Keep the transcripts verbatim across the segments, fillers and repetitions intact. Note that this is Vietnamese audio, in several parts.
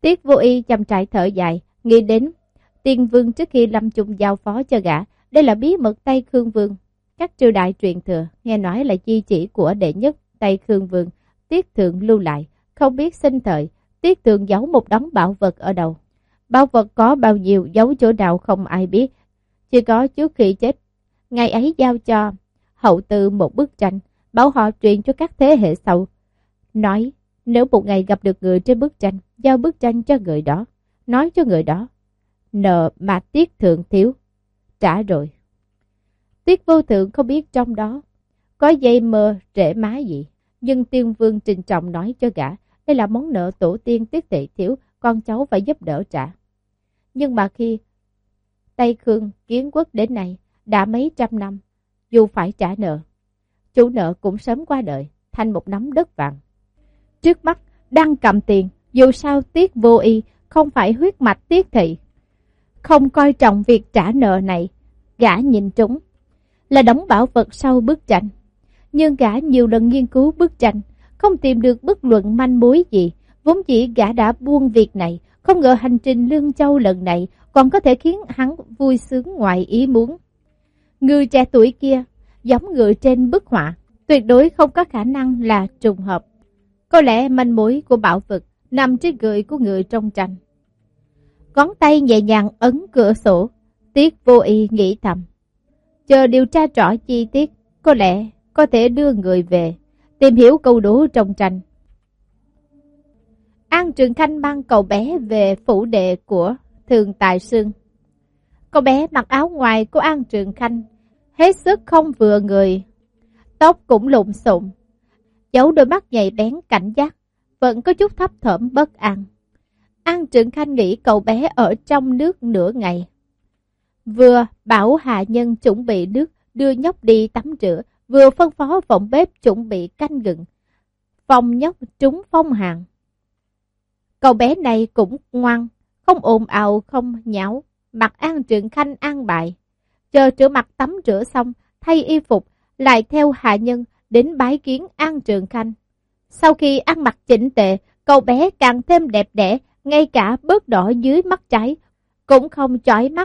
Tiết Vô Y chăm trải thở dài, nghĩ đến Tiên Vương trước khi lâm chung giao phó cho gã, đây là bí mật Tây Khương Vương. Các triều đại truyền thừa, nghe nói là di chỉ của đệ nhất Tây Khương Vương, Tiết Thượng lưu lại, không biết sinh thời, Tiết Thượng giấu một đống bảo vật ở đâu. Bảo vật có bao nhiêu, giấu chỗ nào không ai biết, chỉ có trước khi chết, ngày ấy giao cho hậu tư một bức tranh, bảo họ truyền cho các thế hệ sau. Nói, nếu một ngày gặp được người trên bức tranh, giao bức tranh cho người đó, nói cho người đó, nợ mà Tiết Thượng thiếu, trả rồi. Tiết Vô Thượng không biết trong đó có dây mơ rễ má gì, nhưng Tiên Vương trình trọng nói cho gã, đây là món nợ tổ tiên Tiết Thị thiếu, con cháu phải giúp đỡ trả. Nhưng mà khi Tây Khương kiến quốc đến nay đã mấy trăm năm, dù phải trả nợ, chủ nợ cũng sớm qua đời, thành một nắm đất vàng. Trước mắt đang cầm tiền, dù sao Tiết Vô Y không phải huyết mạch Tiết Thị, không coi trọng việc trả nợ này. Gã nhìn trúng là đống bảo vật sau bức tranh, nhưng gã nhiều lần nghiên cứu bức tranh, không tìm được bất luận manh mối gì. Vốn dĩ gã đã buông việc này, không ngờ hành trình Lương Châu lần này còn có thể khiến hắn vui sướng ngoài ý muốn. Người trẻ tuổi kia giống người trên bức họa, tuyệt đối không có khả năng là trùng hợp. Có lẽ manh mối của bảo vật nằm trên người của người trong tranh. Ngón tay nhẹ nhàng ấn cửa sổ, Tiết Vô Y nghĩ thầm, chờ điều tra rõ chi tiết, có lẽ có thể đưa người về tìm hiểu câu đố trong tranh. An Trường Khanh mang cậu bé về phủ đệ của Thường Tài Sương. Cậu bé mặc áo ngoài của An Trường Khanh, hết sức không vừa người, tóc cũng lộn xộn, giấu đôi mắt nhạy bén cảnh giác, vẫn có chút thấp thỏm bất an. An Trường Khanh nghĩ cậu bé ở trong nước nửa ngày, vừa bảo hạ nhân chuẩn bị nước đưa nhóc đi tắm rửa, vừa phân phó phòng bếp chuẩn bị canh gừng, phòng nhóc trúng phong hàn. Cậu bé này cũng ngoan, không ồn ào không nháo, mặc An Trường Khanh an bài. Chờ rửa mặt tắm rửa xong, thay y phục, lại theo hạ nhân đến bái kiến An Trường Khanh. Sau khi ăn mặc chỉnh tề, cậu bé càng thêm đẹp đẽ, ngay cả bớt đỏ dưới mắt trái cũng không chói mắt.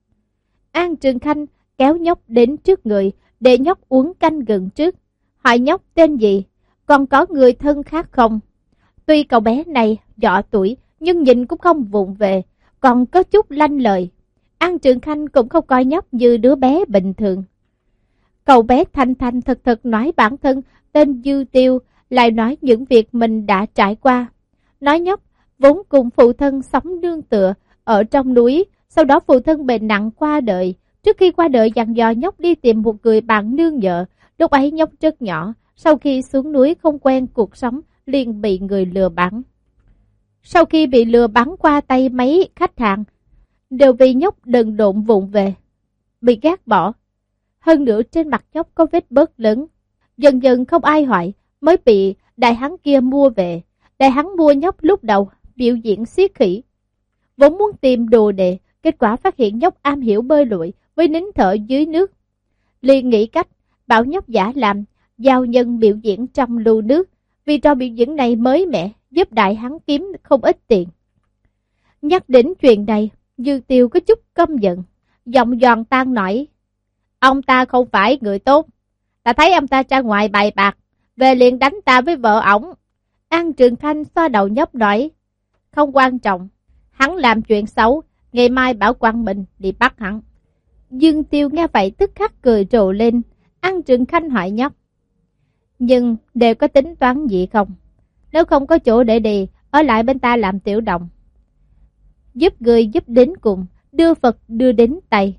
An Trường Khanh kéo nhóc đến trước người, để nhóc uống canh gừng trước, hỏi nhóc tên gì, còn có người thân khác không. Tuy cậu bé này nhỏ tuổi, nhưng nhìn cũng không vụng về, còn có chút lanh lợi. An Trường Khanh cũng không coi nhóc như đứa bé bình thường. Cậu bé thanh thanh thật thật nói bản thân tên Dư Tiêu, lại nói những việc mình đã trải qua. Nói nhóc vốn cùng phụ thân sống nương tựa ở trong núi, sau đó phụ thân bệnh nặng qua đời. Trước khi qua đời dặn dò nhóc đi tìm một người bạn nương nhờ. Lúc ấy nhóc rất nhỏ, sau khi xuống núi không quen cuộc sống, liền bị người lừa bắn. Sau khi bị lừa bắn qua tay mấy khách hàng, đều vì nhóc đần độn vụng về, bị gác bỏ. Hơn nữa trên mặt nhóc có vết bớt lớn. Dần dần không ai hỏi, mới bị đại hán kia mua về. Đại hán mua nhóc lúc đầu biểu diễn xiết khỉ, vốn muốn tìm đồ đệ, kết quả phát hiện nhóc am hiểu bơi lội với nín thở dưới nước, liền nghĩ cách bảo nhóc giả làm giao nhân biểu diễn trong lưu nước. Vì trò biểu diễn này mới mẻ, giúp đại hán kiếm không ít tiền. Nhắc đến chuyện này, Dư Tiêu có chút căm giận, giọng giòn tan nói, ông ta không phải người tốt, ta thấy ông ta ra ngoài bài bạc, về liền đánh ta với vợ ổng. An Trường Khanh xoa đầu nhóc nói, không quan trọng, hắn làm chuyện xấu, ngày mai bảo Quang Minh đi bắt hắn. Dương Tiêu nghe vậy tức khắc cười rộ lên. An Trường Khanh hỏi nhóc, nhưng đều có tính toán gì không? Nếu không có chỗ để đi, ở lại bên ta làm tiểu đồng, giúp người giúp đến cùng, đưa Phật đưa đến tay.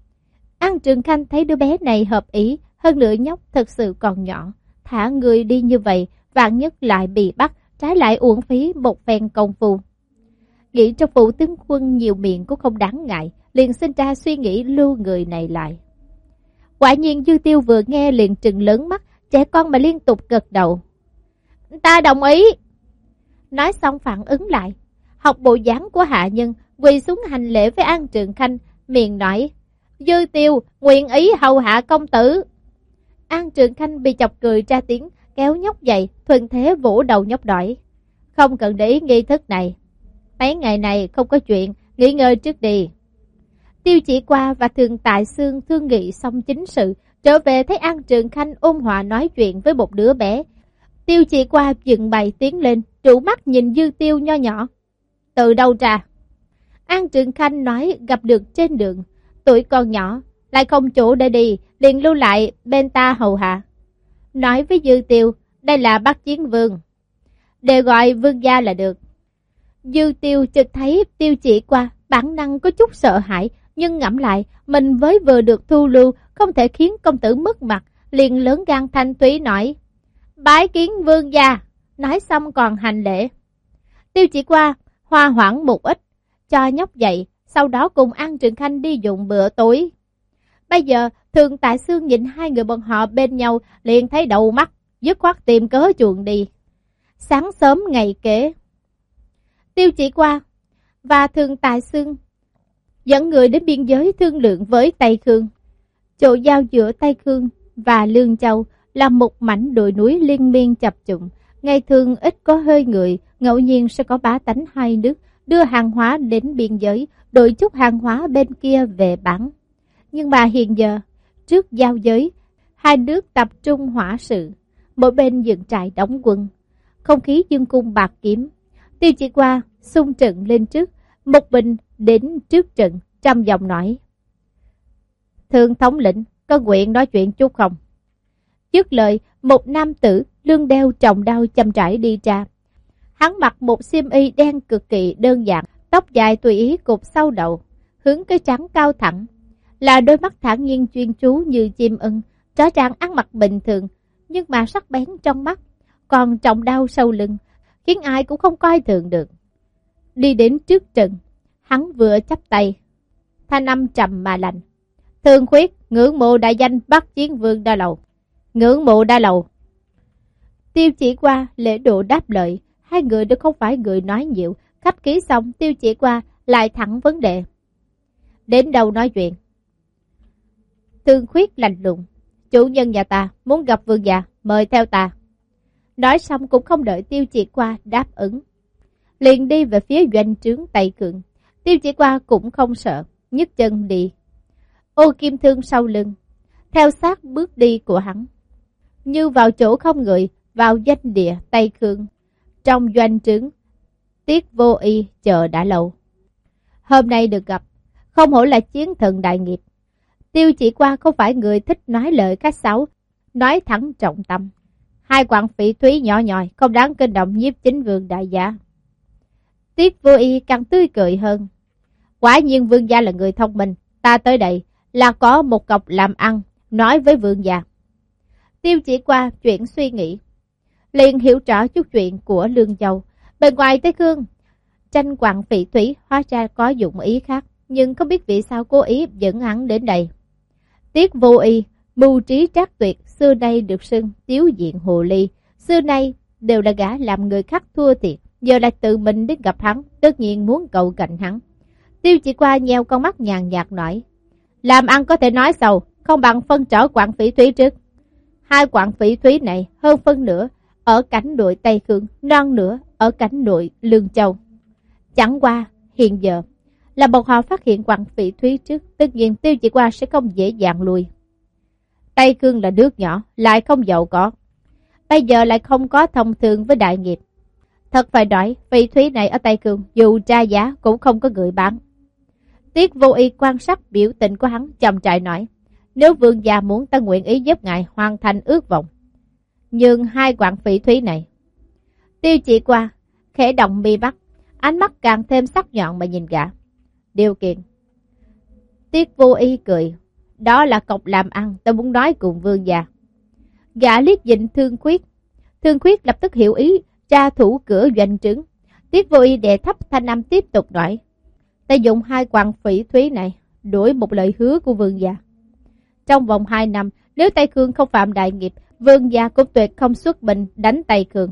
An Trường Khanh thấy đứa bé này hợp ý, hơn nữa nhóc thật sự còn nhỏ, thả người đi như vậy, vạn nhất lại bị bắt, trái lại uổng phí một phen công phu. Nghĩ trong phủ tướng quân nhiều miệng cũng không đáng ngại, liền sinh ra suy nghĩ lưu người này lại. Quả nhiên Dư Tiêu vừa nghe liền trừng lớn mắt, trẻ con mà liên tục gật đầu. Ta đồng ý. Nói xong phản ứng lại, học bộ dáng của hạ nhân, quỳ xuống hành lễ với An Trường Khanh, miệng nói, Dư Tiêu nguyện ý hầu hạ công tử. An Trường Khanh bị chọc cười ra tiếng, kéo nhóc dậy, thuận thế vỗ đầu nhóc đỏi. Không cần để ý nghi thức này. Mấy ngày này không có chuyện, nghỉ ngơi trước đi. Tiêu Chỉ Qua và Thường Tại Xương thương nghị xong chính sự, trở về thấy An Trường Khanh ôn hòa nói chuyện với một đứa bé. Tiêu Chỉ Qua dựng bày tiến lên, trụ mắt nhìn Dư Tiêu nho nhỏ. Từ đâu ra? An Trường Khanh nói gặp được trên đường, tuổi còn nhỏ, lại không chỗ để đi, liền lưu lại bên ta hầu hạ. Nói với Dư Tiêu, đây là Bắc Chiến Vương, đều gọi vương gia là được. Dư Tiêu chợt thấy Tiêu Chỉ Qua bản năng có chút sợ hãi, nhưng ngẫm lại, mình với vừa được thu lưu, không thể khiến công tử mất mặt, liền lớn gan thanh thúy nói, bái kiến vương gia, nói xong còn hành lễ. Tiêu Chỉ Qua hòa hoãn một ít, cho nhóc dậy, sau đó cùng An Trường Khanh đi dùng bữa tối. Bây giờ, Thường Tại Xương nhìn hai người bọn họ bên nhau, liền thấy đầu mắt, dứt khoát tìm cớ chuồn đi. Sáng sớm ngày kế, Tiêu Chỉ Qua và Thường Tại Xương dẫn người đến biên giới thương lượng với Tây Khương. Chỗ giao giữa Tây Khương và Lương Châu là một mảnh đồi núi liên miên chập trùng, ngày thường ít có hơi người, ngẫu nhiên sẽ có bá tánh hai nước đưa hàng hóa đến biên giới, đổi chút hàng hóa bên kia về bán. Nhưng mà hiện giờ, trước giao giới, hai nước tập trung hỏa sự, mỗi bên dựng trại đóng quân, không khí dương cung bạc kiếm. Tiêu Chỉ Qua xung trận lên trước, một mình đến trước trận, trầm giọng nói, Thượng thống lĩnh, có nguyện nói chuyện chút không? Dứt lời, một nam tử lưng đeo trọng đao chậm rãi đi ra. Hắn mặc một xiêm y đen cực kỳ đơn giản, tóc dài tùy ý cột sau đầu, hướng cái trán cao thẳng, là đôi mắt thản nhiên chuyên chú như chim ưng, rõ ràng ăn mặc bình thường, nhưng mà sắc bén trong mắt, còn trọng đao sau lưng, khiến ai cũng không coi thường được. Đi đến trước trận, hắn vừa chắp tay, thanh âm trầm mà lạnh, Thương Khuyết, ngưỡng mộ đại danh Bắc Chiến Vương Đa Lầu. Ngưỡng mộ Đa Lầu. Tiêu Chỉ Qua lễ độ đáp lời, hai người đều không phải người nói nhiều, khách khí xong Tiêu Chỉ Qua lại thẳng vấn đề. Đến đâu nói chuyện? Thương Khuyết lạnh lùng, chủ nhân nhà ta muốn gặp vương gia, mời theo ta. Nói xong cũng không đợi Tiêu Chỉ Qua đáp ứng, liền đi về phía doanh trướng Tây Khương. Tiêu Chỉ Qua cũng không sợ, nhấc chân đi. Ô kim thương sau lưng, theo sát bước đi của hắn, như vào chỗ không người, vào doanh địa Tây Khương. Trong doanh trướng, Tiết Vô Y chờ đã lâu. Hôm nay được gặp, không hổ là chiến thần đại nghiệp. Tiêu Chỉ Qua không phải người thích nói lời khách sáo, nói thẳng trọng tâm. Hai quặng phỉ thúy nhỏ nhòi, không đáng kinh động nhiếp chính vương đại gia. Tiết Vô Y càng tươi cười hơn. Quả nhiên vương gia là người thông minh, ta tới đây là có một cọc làm ăn, nói với vương gia. Tiêu Chỉ Qua chuyện suy nghĩ, liền hiểu rõ chút chuyện của Lương Châu. Bên ngoài Tây Khương, tranh quặng phỉ thúy hóa ra có dụng ý khác, nhưng không biết vì sao cố ý dẫn hắn đến đây. Tiết Vô Y, mưu trí trác tuyệt, xưa nay được xưng tiếu diện hồ ly, xưa nay đều là gã làm người khác thua thiệt, giờ lại tự mình đến gặp hắn, tất nhiên muốn cầu cạnh hắn. Tiêu Chỉ Qua nheo con mắt nhàn nhạt nói, làm ăn có thể nói sau, không bằng phân trở quặng phỉ thúy trước. Hai quặng phỉ thúy này hơn phân nửa ở cảnh nội Tây Khương, non nửa ở cảnh nội Lương Châu. Chẳng qua hiện giờ là bọn họ phát hiện quặng phỉ thúy trước, tất nhiên Tiêu Chỉ Qua sẽ không dễ dàng lùi. Tây Khương là nước nhỏ, lại không giàu có, bây giờ lại không có thông thường với đại nghiệp. Thật phải nói, phỉ thúy này ở Tây Khương dù tra giá cũng không có người bán. Tiết Vô Y quan sát biểu tình của hắn, chậm trại nói, nếu vương gia muốn, ta nguyện ý giúp ngài hoàn thành ước vọng. Nhưng hai quặng phỉ thúy này. Tiêu Chỉ Qua khẽ động mi mắt, ánh mắt càng thêm sắc nhọn mà nhìn gã. Điều kiện. Tiết Vô Y cười, đó là cọc làm ăn, ta muốn nói cùng vương gia. Gã liếc nhìn Thương Khuyết, Thương Khuyết lập tức hiểu ý, ra thủ cửa doanh trướng. Tiết Vô Y đè thấp thanh âm tiếp tục nói, ta dùng hai quặng phỉ thúy này đổi một lời hứa của vương gia. Trong vòng hai năm, nếu Tây Khương không phạm đại nghiệp, vương gia cũng tuyệt không xuất binh đánh Tây Khương.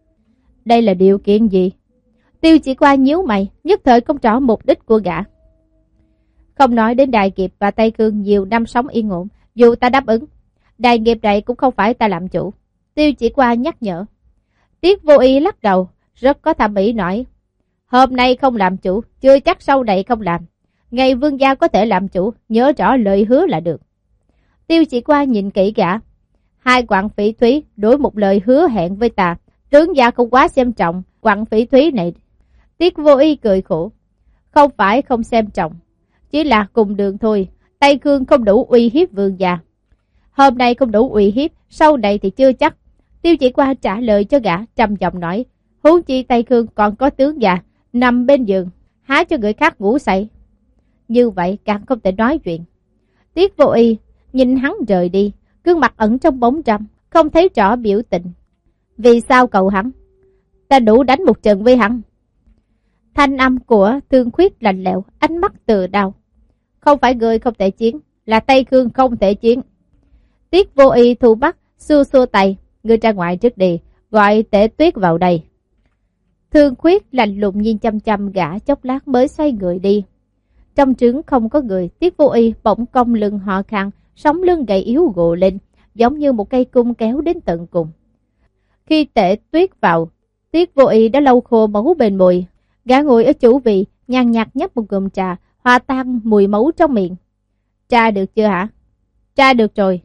Đây là điều kiện gì? Tiêu Chỉ Qua nhíu mày, nhất thời không rõ mục đích của gã. Không nói đến đại nghiệp và Tây Khương nhiều năm sống yên ổn, dù ta đáp ứng, đại nghiệp này cũng không phải ta làm chủ. Tiêu Chỉ Qua nhắc nhở. Tiết Vô Y lắc đầu, rất có thẩm mỹ nói, Hôm nay không làm chủ, chưa chắc sau này không làm. Ngày vương gia có thể làm chủ, nhớ rõ lời hứa là được. Tiêu Chỉ Qua nhìn kỹ gã. Hai quặng phỉ thúy đối một lời hứa hẹn với ta, tướng gia không quá xem trọng quặng phỉ thúy này. Tiết Vô Y cười khổ. Không phải không xem trọng, chỉ là cùng đường thôi. Tây Cương không đủ uy hiếp vương gia. Hôm nay không đủ uy hiếp, sau này thì chưa chắc. Tiêu Chỉ Qua trả lời cho gã, trầm giọng nói. Huống chi Tây Cương còn có tướng già nằm bên giường, há cho người khác ngủ say. Như vậy càng không thể nói chuyện. Tiết Vô Y nhìn hắn rời đi, gương mặt ẩn trong bóng râm, không thấy rõ biểu tình. Vì sao cầu hắn? Ta đủ đánh một trận với hắn. Thanh âm của Thương Khuyết lạnh lẽo, ánh mắt từ đau. Không phải người không thể chiến, là Tây Cương không thể chiến. Tiết Vô Y thu bắt, xua xua tay. Người ra ngoài trước đi, gọi Tể Tuyết vào đây. Thương Khuyết lạnh lùng nhìn chăm chăm gã chốc lát mới xoay người đi. Trong trướng không có người, Tiết Vô Y bỗng cong lưng ho khan, sống lưng gầy yếu gồ lên, giống như một cây cung kéo đến tận cùng. Khi Tể Tuyết vào, Tiết Vô Y đã lau khô máu bên môi. Gã ngồi ở chủ vị, nhàn nhạt nhấp một ngụm trà, hòa tan mùi máu trong miệng. Trà được chưa hả? Trà được rồi.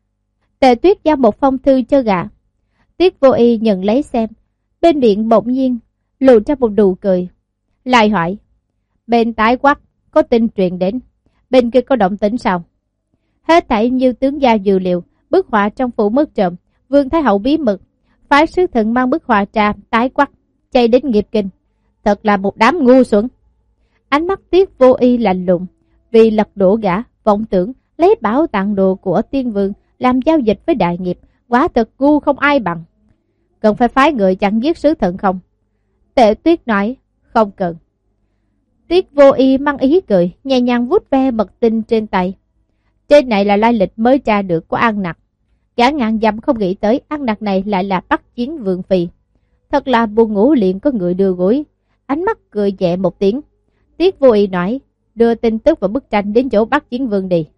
Tề Tuyết giao một phong thư cho gã. Tiết Vô Y nhận lấy xem, bên miệng bỗng nhiên lộ ra một nụ cười. Lại hỏi, bên Tái Quắc có tin truyền đến, bên kia có động tĩnh sao? Hết thảy như tướng gia dự liệu, bức họa trong phủ mất trộm, Vương Thái Hậu bí mật phái sứ thần mang bức họa ra Tái Quắc, chạy đến Nghiệp Kinh. Thật là một đám ngu xuẩn. Ánh mắt Tiết Vô Y lạnh lùng, vì lật đổ gã, vọng tưởng lấy bảo tàng đồ của Tiên Vương làm giao dịch với đại nghiệp, quá thật ngu không ai bằng. Cần phải phái người chặn giết sứ thần không? Tệ Tuyết nói, không cần. Tiết Vô Y mang ý cười, nhẹ nhàng vuốt ve mật tinh trên tay. Trên này là lai lịch mới tra được của An Nặc. Gã ngàn dặm không nghĩ tới An Nặc này lại là Bắc Chiến Vương Phi. Thật là buồn ngủ liền có người đưa gối. Ánh mắt cười nhẹ một tiếng. Tiết Vô Y nói, đưa tin tức và bức tranh đến chỗ Bắc Chiến Vương đi.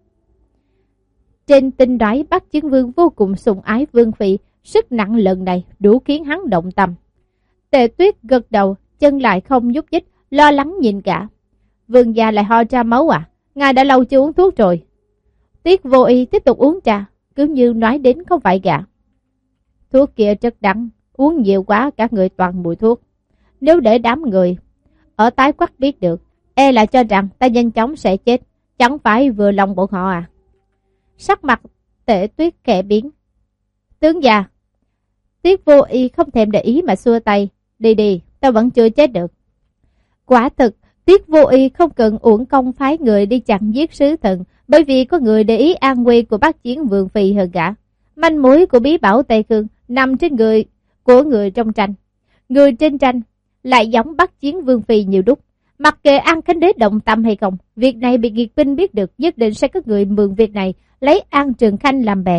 Trên tin nói Bắc Chiến Vương vô cùng sùng ái Vương Phi, sức nặng lần này đủ khiến hắn động tâm. Tề Tuyết gật đầu, chân lại không nhúc nhích, lo lắng nhìn cả. Vương gia lại ho ra máu à? Ngài đã lâu chưa uống thuốc rồi. Tiết Vô Y tiếp tục uống trà, cứ như nói đến không phải gã. Thuốc kia rất đắng, uống nhiều quá các người toàn mùi thuốc. Nếu để đám người ở Tái Quắc biết được, e là cho rằng ta nhanh chóng sẽ chết, chẳng phải vừa lòng bọn họ à? Sắc mặt Tể Tuyết khẽ biến. Tướng già. Tiết Vô Y không thèm để ý mà xua tay. Đi đi, ta vẫn chưa chết được. Quả thực, Tiết Vô Y không cần uổng công phái người đi chặn giết sứ thần, bởi vì có người để ý an nguy của Bắc Chiến Vương Phi hơn gã. Manh mối của bí bảo Tây Cương nằm trên người của người trong tranh. Người trên tranh lại giống Bắc Chiến Vương Phi nhiều đúc. Mặc kệ An Khánh Đế động tâm hay không, việc này bị Nghiệt binh biết được, nhất định sẽ có người mượn việc này lấy An Trường Khanh làm bè.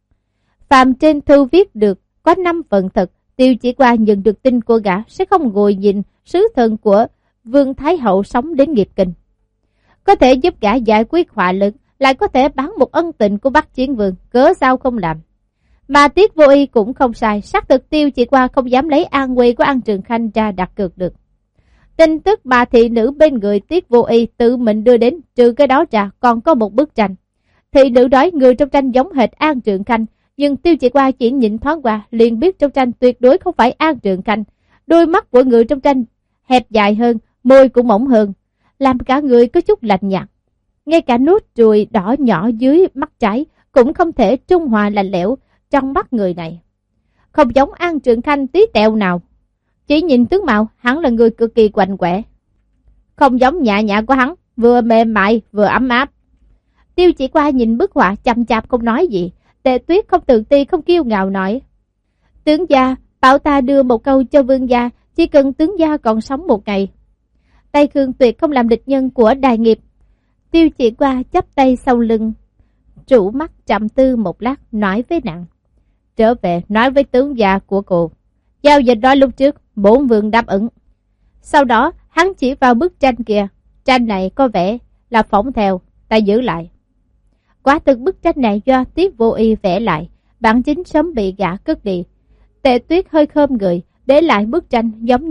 Phạm trên thư viết được có năm phần thật. Tiêu Chỉ Qua nhận được tin của gã sẽ không ngồi nhìn sứ thần của Vương Thái Hậu sống đến Nghiệp Kinh. Có thể giúp gã giải quyết họa lớn, lại có thể bán một ân tình của Bắc Chiến Vương, cớ sao không làm. Mà Tiết Vô Y cũng không sai, xác thực Tiêu Chỉ Qua không dám lấy an nguy của An Trường Khanh ra đặt cược được. Tin tức mà thị nữ bên người Tiết Vô Y tự mình đưa đến, trừ cái đó ra còn có một bức tranh. Thị nữ nói người trong tranh giống hệt An Trường Khanh, nhưng Tiêu Chỉ Qua chỉ nhìn thoáng qua liền biết trong tranh tuyệt đối không phải An Trường Khanh. Đôi mắt của người trong tranh hẹp dài hơn, môi cũng mỏng hơn, làm cả người có chút lạnh nhạt. Ngay cả nốt ruồi đỏ nhỏ dưới mắt trái cũng không thể trung hòa lạnh lẽo trong mắt người này. Không giống An Trường Khanh tí tẹo nào. Chỉ nhìn tướng mạo, hắn là người cực kỳ quạnh quẹ. Không giống nhã nhã của hắn, vừa mềm mại vừa ấm áp. Tiêu Chỉ Qua nhìn bức họa chăm chạp không nói gì. Tề Tuyết không tự ti không kiêu ngạo nói, tướng gia bảo ta đưa một câu cho vương gia, chỉ cần tướng gia còn sống một ngày. Tây Khương tuyệt không làm địch nhân của đại nghiệp. Tiêu Chỉ Qua chắp tay sau lưng, trụ mắt trầm tư một lát, nói với nàng, trở về nói với tướng gia của cô, giao dịch đó lúc trước bổn vương đáp ứng. Sau đó hắn chỉ vào bức tranh kia, tranh này có vẻ là phỏng theo, ta giữ lại. Quả thực bức tranh này do Tiết Vô Y vẽ lại, bản chính sớm bị gã cất đi. Tề Tuyết hơi khom người, để lại bức tranh giống như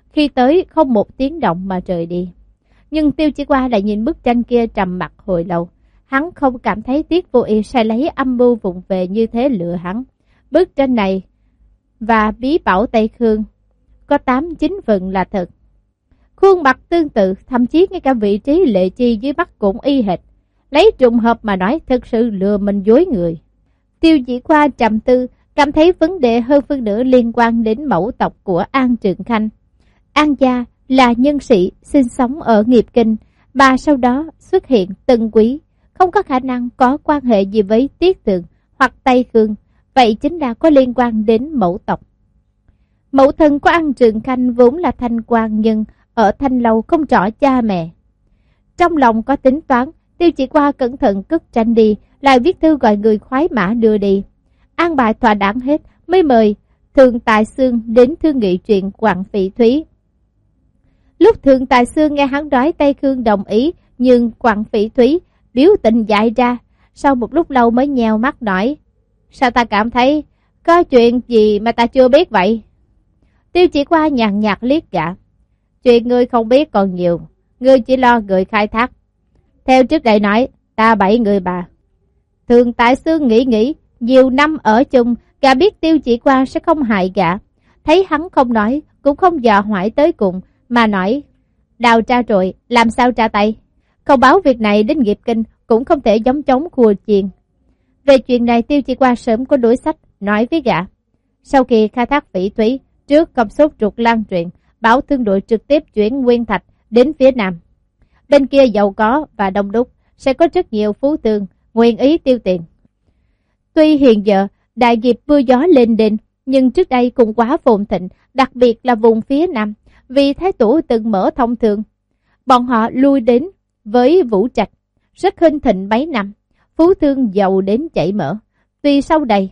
Khi tới không một tiếng động mà rời đi. Nhưng Tiêu Chỉ Qua lại nhìn bức tranh kia trầm mặc hồi lâu. Hắn không cảm thấy Tiết Vô Y sai lấy âm mưu vụng về như thế lừa hắn. Bức tranh này và bí bảo Tây Khương có tám chín phần là thật. Khuôn mặt tương tự, thậm chí ngay cả vị trí Lệ Chi dưới mắt cũng y hệt. Lấy trùng hợp mà nói, thực sự lừa mình dối người. Tiêu Chỉ Qua trầm tư, cảm thấy vấn đề hơn phân nửa liên quan đến mẫu tộc của An Trường Khanh. An gia là nhân sĩ sinh sống ở Nghiệp Kinh, bà sau đó xuất hiện Tân Quý, không có khả năng có quan hệ gì với Tiết Tường hoặc Tây Khương, vậy chính là có liên quan đến mẫu tộc. Mẫu thân của An Trường Khanh vốn là Thanh quan nhưng ở Thanh Lâu không rõ cha mẹ. Trong lòng có tính toán, Tiêu Chỉ Qua cẩn thận cất tranh đi, lại viết thư gọi người khoái mã đưa đi. An bài thỏa đáng hết mới mời Thường Tài Xương đến thương nghị chuyện Quặng Phỉ Thúy. Lúc Thường Tài Xương nghe hắn nói Tây Khương đồng ý, nhưng Quặng Phỉ Thúy biểu tình dại ra, sau một lúc lâu mới nheo mắt nói: sao ta cảm thấy có chuyện gì mà ta chưa biết vậy? Tiêu Chỉ Qua nhàn nhạt liếc gã: chuyện ngươi không biết còn nhiều, ngươi chỉ lo người khai thác. Theo trước đây nói, ta bảy người bà. Thường Tại Xương nghĩ nghĩ, nhiều năm ở chung, gã biết Tiêu Chỉ Qua sẽ không hại gã. Thấy hắn không nói, cũng không dò hỏi tới cùng, mà nói: đào tra rồi, làm sao tra tay? Không báo việc này đến Nghiệp Kinh, cũng không thể giống chống khua chiên. Về chuyện này Tiêu Chỉ Qua sớm có đối sách, nói với gã. Sau khi khai thác phỉ thúy, trước công sốt ruột lan truyền, bảo thương đội trực tiếp chuyển nguyên thạch đến phía Nam. Bên kia giàu có và đông đúc, sẽ có rất nhiều phú thương nguyện ý tiêu tiền. Tuy hiện giờ đại nghiệp mưa gió lên đền, nhưng trước đây cũng quá phồn thịnh, đặc biệt là vùng phía Nam, vì Thái Tổ từng mở thông thường. Bọn họ lui đến với Vũ Trạch, rất hưng thịnh mấy năm, phú thương giàu đến chảy mỡ. Tuy sau đây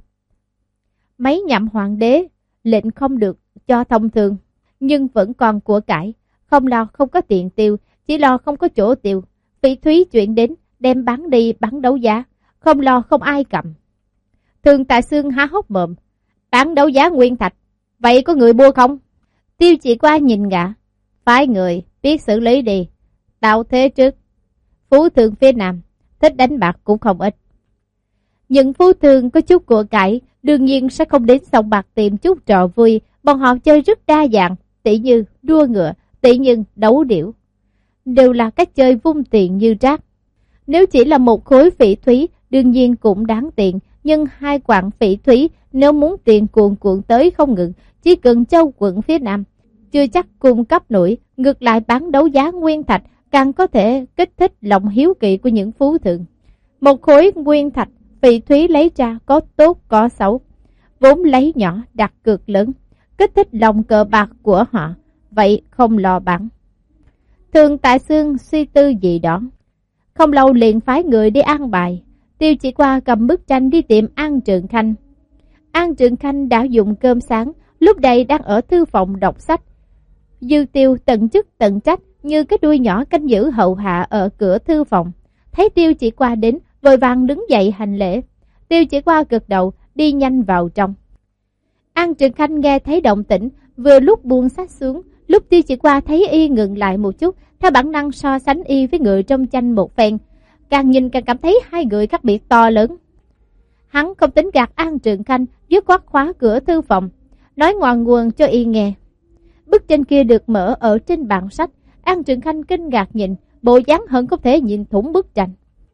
mấy nhậm hoàng đế lệnh không được cho thông thường, nhưng vẫn còn của cải, không lo không có tiền tiêu, chỉ lo không có chỗ tiêu. Phỉ thúy chuyển đến, đem bán đi bán đấu giá, không lo không ai cầm. Thường Tại Xương há hốc mồm: bán đấu giá nguyên thạch, vậy có người mua không? Tiêu Chỉ Qua nhìn gã: phái người biết xử lý đi, tạo thế trước. Phú thương phía Nam thích đánh bạc cũng không ít. Những phú thương có chút của cải đương nhiên sẽ không đến sòng bạc tìm chút trò vui. Bọn họ chơi rất đa dạng, tỷ như đua ngựa, tỷ như đấu điểu, đều là cách chơi vung tiền như rác. Nếu chỉ là một khối phỉ thúy đương nhiên cũng đáng tiền, nhưng hai quặng phỉ thúy nếu muốn tiền cuồn cuộn tới không ngừng, chỉ cần châu quận phía Nam chưa chắc cung cấp nổi. Ngược lại bán đấu giá nguyên thạch càng có thể kích thích lòng hiếu kỳ của những phú thượng. Một khối nguyên thạch phỉ thúy lấy ra có tốt có xấu, vốn lấy nhỏ đặt cược lớn, kích thích lòng cờ bạc của họ, vậy không lo bán. Thường Tại Xương suy tư gì đó, không lâu liền phái người đi an bài. Tiêu Chỉ Qua cầm bức tranh đi tìm An Trường Khanh. An Trường Khanh đã dùng cơm sáng, lúc đây đang ở thư phòng đọc sách. Dư Tiêu tận chức tận trách như cái đuôi nhỏ canh giữ hậu hạ ở cửa thư phòng. Thấy Tiêu Chỉ Qua đến, vội vàng đứng dậy hành lễ. Tiêu Chỉ Qua gật đầu, đi nhanh vào trong. An Trường Khanh nghe thấy động tĩnh, vừa lúc buông sách xuống. Lúc Tiêu Chỉ Qua thấy y ngừng lại một chút, theo bản năng so sánh y với người trong tranh một phen, càng nhìn càng cảm thấy hai người khác biệt to lớn. Hắn không tính gạt An Trường Khanh, dứt khoát khóa cửa thư phòng, nói ngoan nguồn cho y nghe. Bức tranh kia được mở ở trên bàn sách. An Trường Khanh kinh ngạc nhìn, bộ dáng hận không thể nhìn thủng bức tranh.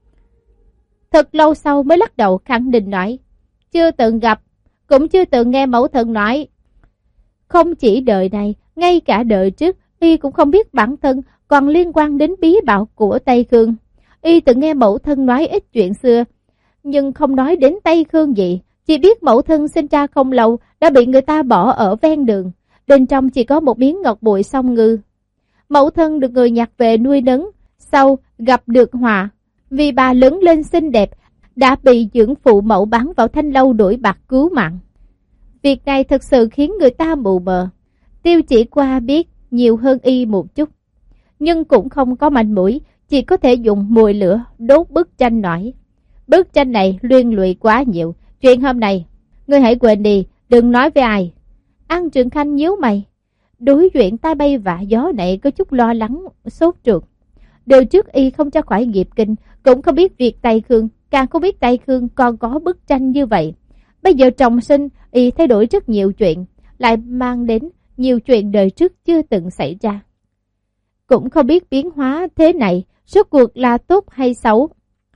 Thật lâu sau mới lắc đầu khẳng định nói: chưa từng gặp, cũng chưa từng nghe mẫu thân nói. Không chỉ đời này, ngay cả đời trước, y cũng không biết bản thân còn liên quan đến bí bảo của Tây Khương. Y từng nghe mẫu thân nói ít chuyện xưa, nhưng không nói đến Tây Khương gì, chỉ biết mẫu thân sinh ra không lâu đã bị người ta bỏ ở ven đường, bên trong chỉ có một miếng ngọc bội song ngư. Mẫu thân được người nhặt về nuôi nấng, sau gặp được họa, vì bà lớn lên xinh đẹp, đã bị dưỡng phụ mẫu bán vào Thanh Lâu đổi bạc cứu mạng. Việc này thật sự khiến người ta mù mờ. Tiêu Chỉ Qua biết nhiều hơn y một chút, nhưng cũng không có manh mũi, chỉ có thể dùng mùi lửa đốt bức tranh nói: bức tranh này liên lụy quá nhiều, chuyện hôm nay ngươi hãy quên đi, đừng nói với ai. An Trường Khanh nhíu mày, Đối chuyện tai bay vạ gió này có chút lo lắng, sốt ruột. Đời trước y không ra khỏi nghiệp kinh, cũng không biết việc Tây Khương, càng không biết Tây Khương còn có bức tranh như vậy. Bây giờ trọng sinh, y thay đổi rất nhiều chuyện, lại mang đến nhiều chuyện đời trước chưa từng xảy ra. Cũng không biết biến hóa thế này, rốt cuộc là tốt hay xấu.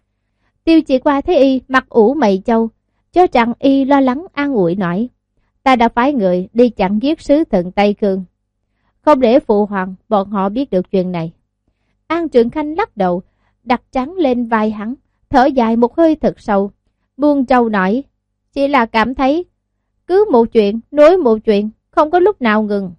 Tiêu Chỉ Qua thấy y mặt ủ mày châu, cho rằng y lo lắng an ủi nói: ta đã phái người đi chặn giết sứ thần Tây Khương, không để phụ hoàng bọn họ biết được chuyện này. An Trường Khanh lắc đầu, đặt trắng lên vai hắn, thở dài một hơi thật sâu, buông trâu nói: chỉ là cảm thấy cứ một chuyện nối một chuyện, không có lúc nào ngừng.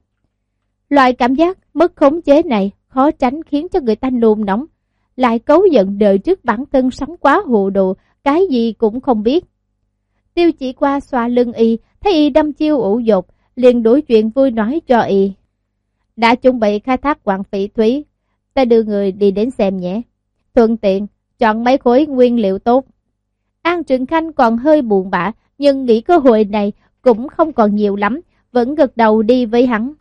Loại cảm giác mất khống chế này khó tránh khiến cho người ta nôn nóng, lại cấu giận đời trước bản thân sống quá hồ đồ, cái gì cũng không biết. Tiêu Chỉ Qua xoa lưng y, thấy y đâm chiêu ủ dột, liền đổi chuyện vui nói cho y: đã chuẩn bị khai thác quặng phỉ thúy, ta đưa người đi đến xem nhé, thuận tiện chọn mấy khối nguyên liệu tốt. An Trường Khanh còn hơi buồn bã, nhưng nghĩ cơ hội này cũng không còn nhiều lắm, vẫn gật đầu đi với hắn.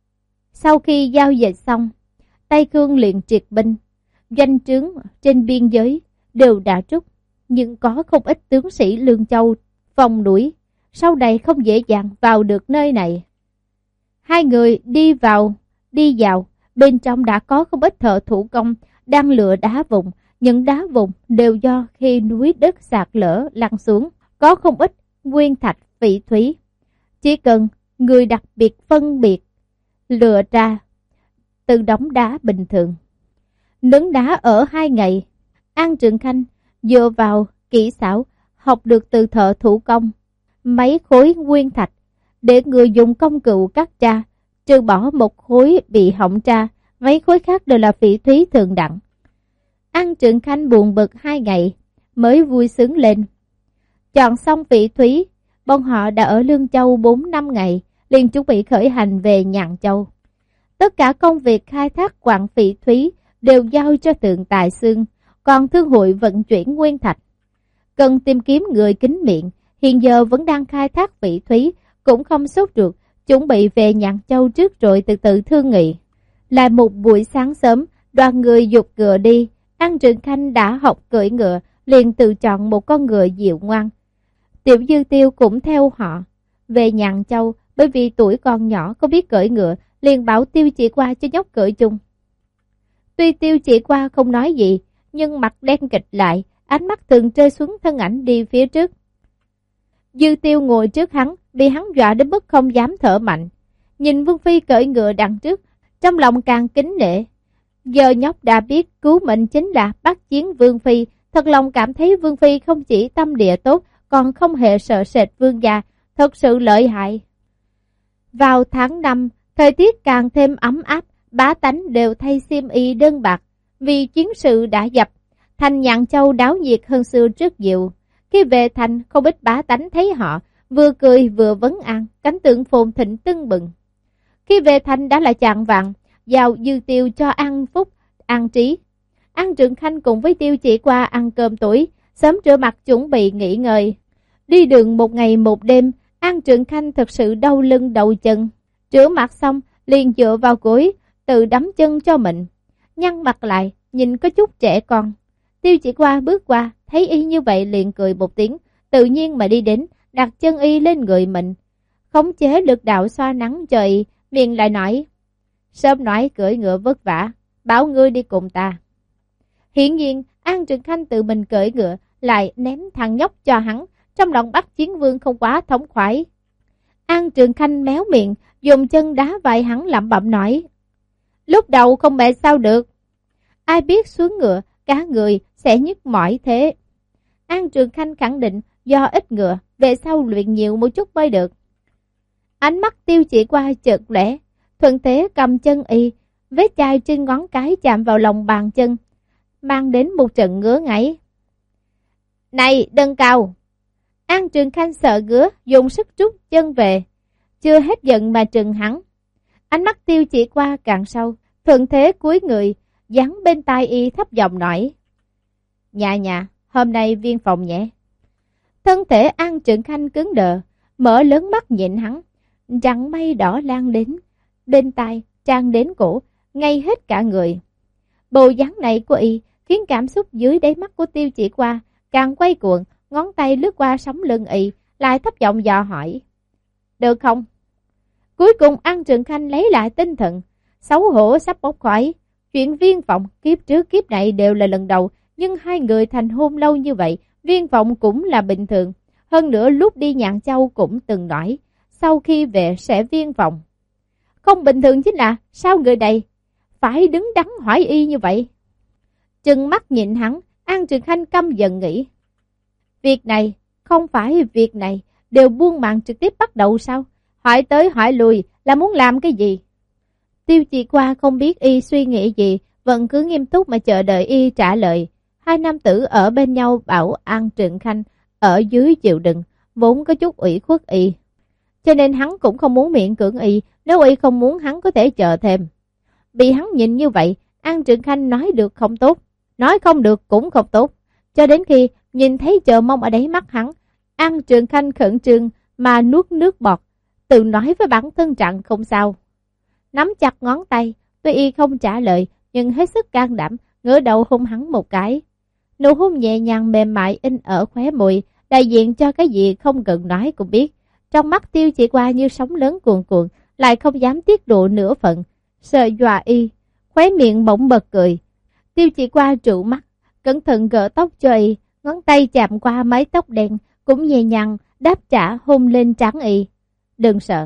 Sau khi giao dịch xong, Tây Khương liền triệt binh, doanh trướng trên biên giới đều đã rút, nhưng có không ít tướng sĩ Lương Châu phòng đuổi, sau này không dễ dàng vào được nơi này. Hai người đi vào, đi vào, bên trong đã có không ít thợ thủ công đang lựa đá vùng. Những đá vùng đều do khi núi đất sạt lở lăn xuống, có không ít nguyên thạch phỉ thúy. Chỉ cần người đặc biệt phân biệt, lựa ra từ đống đá bình thường. Nướng đá ở hai ngày, An Trường Khanh dựa vào kỹ xảo học được từ thợ thủ công mấy khối nguyên thạch, để người dùng công cụ cắt ra, trừ bỏ một khối bị hỏng ra, mấy khối khác đều là phỉ thúy thường đẳng. An Trường Khanh buồn bực hai ngày mới vui sướng lên. Chọn xong phỉ thúy, bọn họ đã ở Lương Châu bốn năm ngày, liền chuẩn bị khởi hành về Nhạn Châu. Tất cả công việc khai thác quặng phỉ thúy đều giao cho Tượng Tài Xương, còn thương hội vận chuyển nguyên thạch cần tìm kiếm người kín miệng, hiện giờ vẫn đang khai thác phỉ thúy, cũng không sốt ruột, chuẩn bị về Nhạn Châu trước rồi từ từ thương nghị. Lại một buổi sáng sớm, đoàn người dục ngựa đi. An Trường Khanh đã học cưỡi ngựa, liền tự chọn một con ngựa dịu ngoan. Tiểu Dư Tiêu cũng theo họ về Nhạn Châu, bởi vì tuổi còn nhỏ không biết cưỡi ngựa, liền bảo Tiêu Chỉ Qua cho nhóc cưỡi chung. Tuy Tiêu Chỉ Qua không nói gì, nhưng mặt đen kịch lại, ánh mắt thường rơi xuống thân ảnh đi phía trước. Dư Tiêu ngồi trước hắn, bị hắn dọa đến mức không dám thở mạnh. Nhìn Vương Phi cưỡi ngựa đằng trước, trong lòng càng kính nể. Giờ nhóc đã biết cứu mệnh chính là bắt chiến Vương Phi, thật lòng cảm thấy Vương Phi không chỉ tâm địa tốt, còn không hề sợ sệt vương gia, thật sự lợi hại. Vào tháng năm, thời tiết càng thêm ấm áp, bá tánh đều thay xiêm y đơn bạc, vì chiến sự đã dập. Thành Nhạn Châu đáo nhiệt hơn xưa rất nhiều. Khi về thành, không ít bá tánh thấy họ, vừa cười vừa vấn an, cảnh tượng phồn thịnh tưng bừng. Khi về thành đã là chạng vạng, giao Dư Tiêu cho ăn phúc, ăn trí. An Trường Khanh cùng với Tiêu Chỉ Qua ăn cơm tối, sớm rửa mặt chuẩn bị nghỉ ngơi. Đi đường một ngày một đêm, An Trường Khanh thật sự đau lưng đau chân. Rửa mặt xong, liền dựa vào gối, tự đấm chân cho mình. Nhăn mặt lại, nhìn có chút trẻ con. Tiêu Chỉ Qua bước qua, thấy y như vậy liền cười một tiếng, tự nhiên mà đi đến, đặt chân y lên người mình. Khống chế lực đạo xoa nắng cho y, miệng lại nói: sớm nói cưỡi ngựa vất vả, bảo ngươi đi cùng ta. Hiển nhiên, An Trường Khanh tự mình cưỡi ngựa, lại ném thằng nhóc cho hắn, trong lòng bắt chiến vương không quá thống khoái. An Trường Khanh méo miệng, dùng chân đá vai hắn lẩm bẩm nói: lúc đầu không mệt sao được, ai biết xuống ngựa, cả người sẽ nhức mỏi thế. An Trường Khanh khẳng định do ít ngựa, về sau luyện nhiều một chút mới được. Ánh mắt Tiêu Chỉ Qua chợt lẻ, thuận thế cầm chân y, vết chai trên ngón cái chạm vào lòng bàn chân, mang đến một trận ngứa ngáy. Này, đừng cào! An Trường Khanh sợ ngứa, dùng sức rút chân về, chưa hết giận mà trừng hắn. Ánh mắt Tiêu Chỉ Qua càng sâu, thuận thế cúi người, dán bên tai y thấp giọng nói: Nhà nhà, hôm nay viên phòng nhẹ. Thân thể An Trường Khanh cứng đờ, mở lớn mắt nhìn hắn, rặng mây đỏ lan đến, bên tai, tràn đến cổ, ngay hết cả người. Bộ dáng này của y khiến cảm xúc dưới đáy mắt của Tiêu Chỉ Qua càng quay cuồng, ngón tay lướt qua sống lưng y, lại thấp giọng dò hỏi. Được không? Cuối cùng An Trường Khanh lấy lại tinh thần, xấu hổ sắp bốc khỏi. Chuyện Viên Vọng kiếp trước kiếp này đều là lần đầu, nhưng hai người thành hôn lâu như vậy, Viên Vọng cũng là bình thường. Hơn nữa lúc đi Nhạn Châu cũng từng nói, sau khi về sẽ Viên Vọng. Không bình thường chính là sao người này phải đứng đắn hỏi y như vậy? Chừng mắt nhìn hắn, An Trường Khanh căm giận nghĩ. Việc này, không phải việc này, đều buông màn trực tiếp bắt đầu sao? Hỏi tới hỏi lui là muốn làm cái gì? Tiêu Chỉ Qua không biết y suy nghĩ gì, vẫn cứ nghiêm túc mà chờ đợi y trả lời. Hai nam tử ở bên nhau bảo An Trường Khanh ở dưới chịu đựng, vốn có chút ủy khuất y. Cho nên hắn cũng không muốn miễn cưỡng y, nếu y không muốn hắn có thể chờ thêm. Bị hắn nhìn như vậy, An Trường Khanh nói được không tốt, nói không được cũng không tốt. Cho đến khi nhìn thấy chờ mong ở đáy mắt hắn, An Trường Khanh khẩn trương mà nuốt nước bọt, tự nói với bản thân rằng không sao. Nắm chặt ngón tay, tuy y không trả lời, nhưng hết sức can đảm, ngửa đầu hôn hắn một cái. Nụ hôn nhẹ nhàng mềm mại in ở khóe môi, đại diện cho cái gì không cần nói cũng biết. Trong mắt Tiêu Chỉ Qua như sóng lớn cuồn cuộn, lại không dám tiết lộ nửa phận, sợ dọa y, khóe miệng bỗng bật cười. Tiêu Chỉ Qua trụ mắt, cẩn thận gỡ tóc cho y, ngón tay chạm qua mái tóc đen, cũng nhẹ nhàng đáp trả hôn lên trán y. Đừng sợ.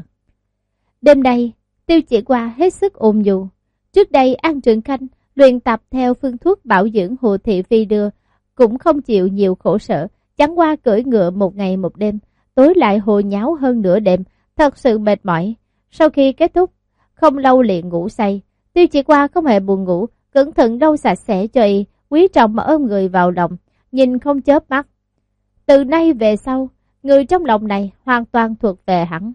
Đêm nay, Tiêu Chỉ Qua hết sức ôn nhu. Trước đây An Trường Khanh luyện tập theo phương thuốc bảo dưỡng Hồ Thị Phi đưa, cũng không chịu nhiều khổ sở, chẳng qua cưỡi ngựa một ngày một đêm, tối lại hồ nháo hơn nửa đêm, thật sự mệt mỏi. Sau khi kết thúc, không lâu liền ngủ say. Tiêu Chỉ Qua không hề buồn ngủ, cẩn thận lau sạch sẽ cho y, quý trọng mà ôm người vào lòng, nhìn không chớp mắt. Từ nay về sau, người trong lòng này hoàn toàn thuộc về hắn.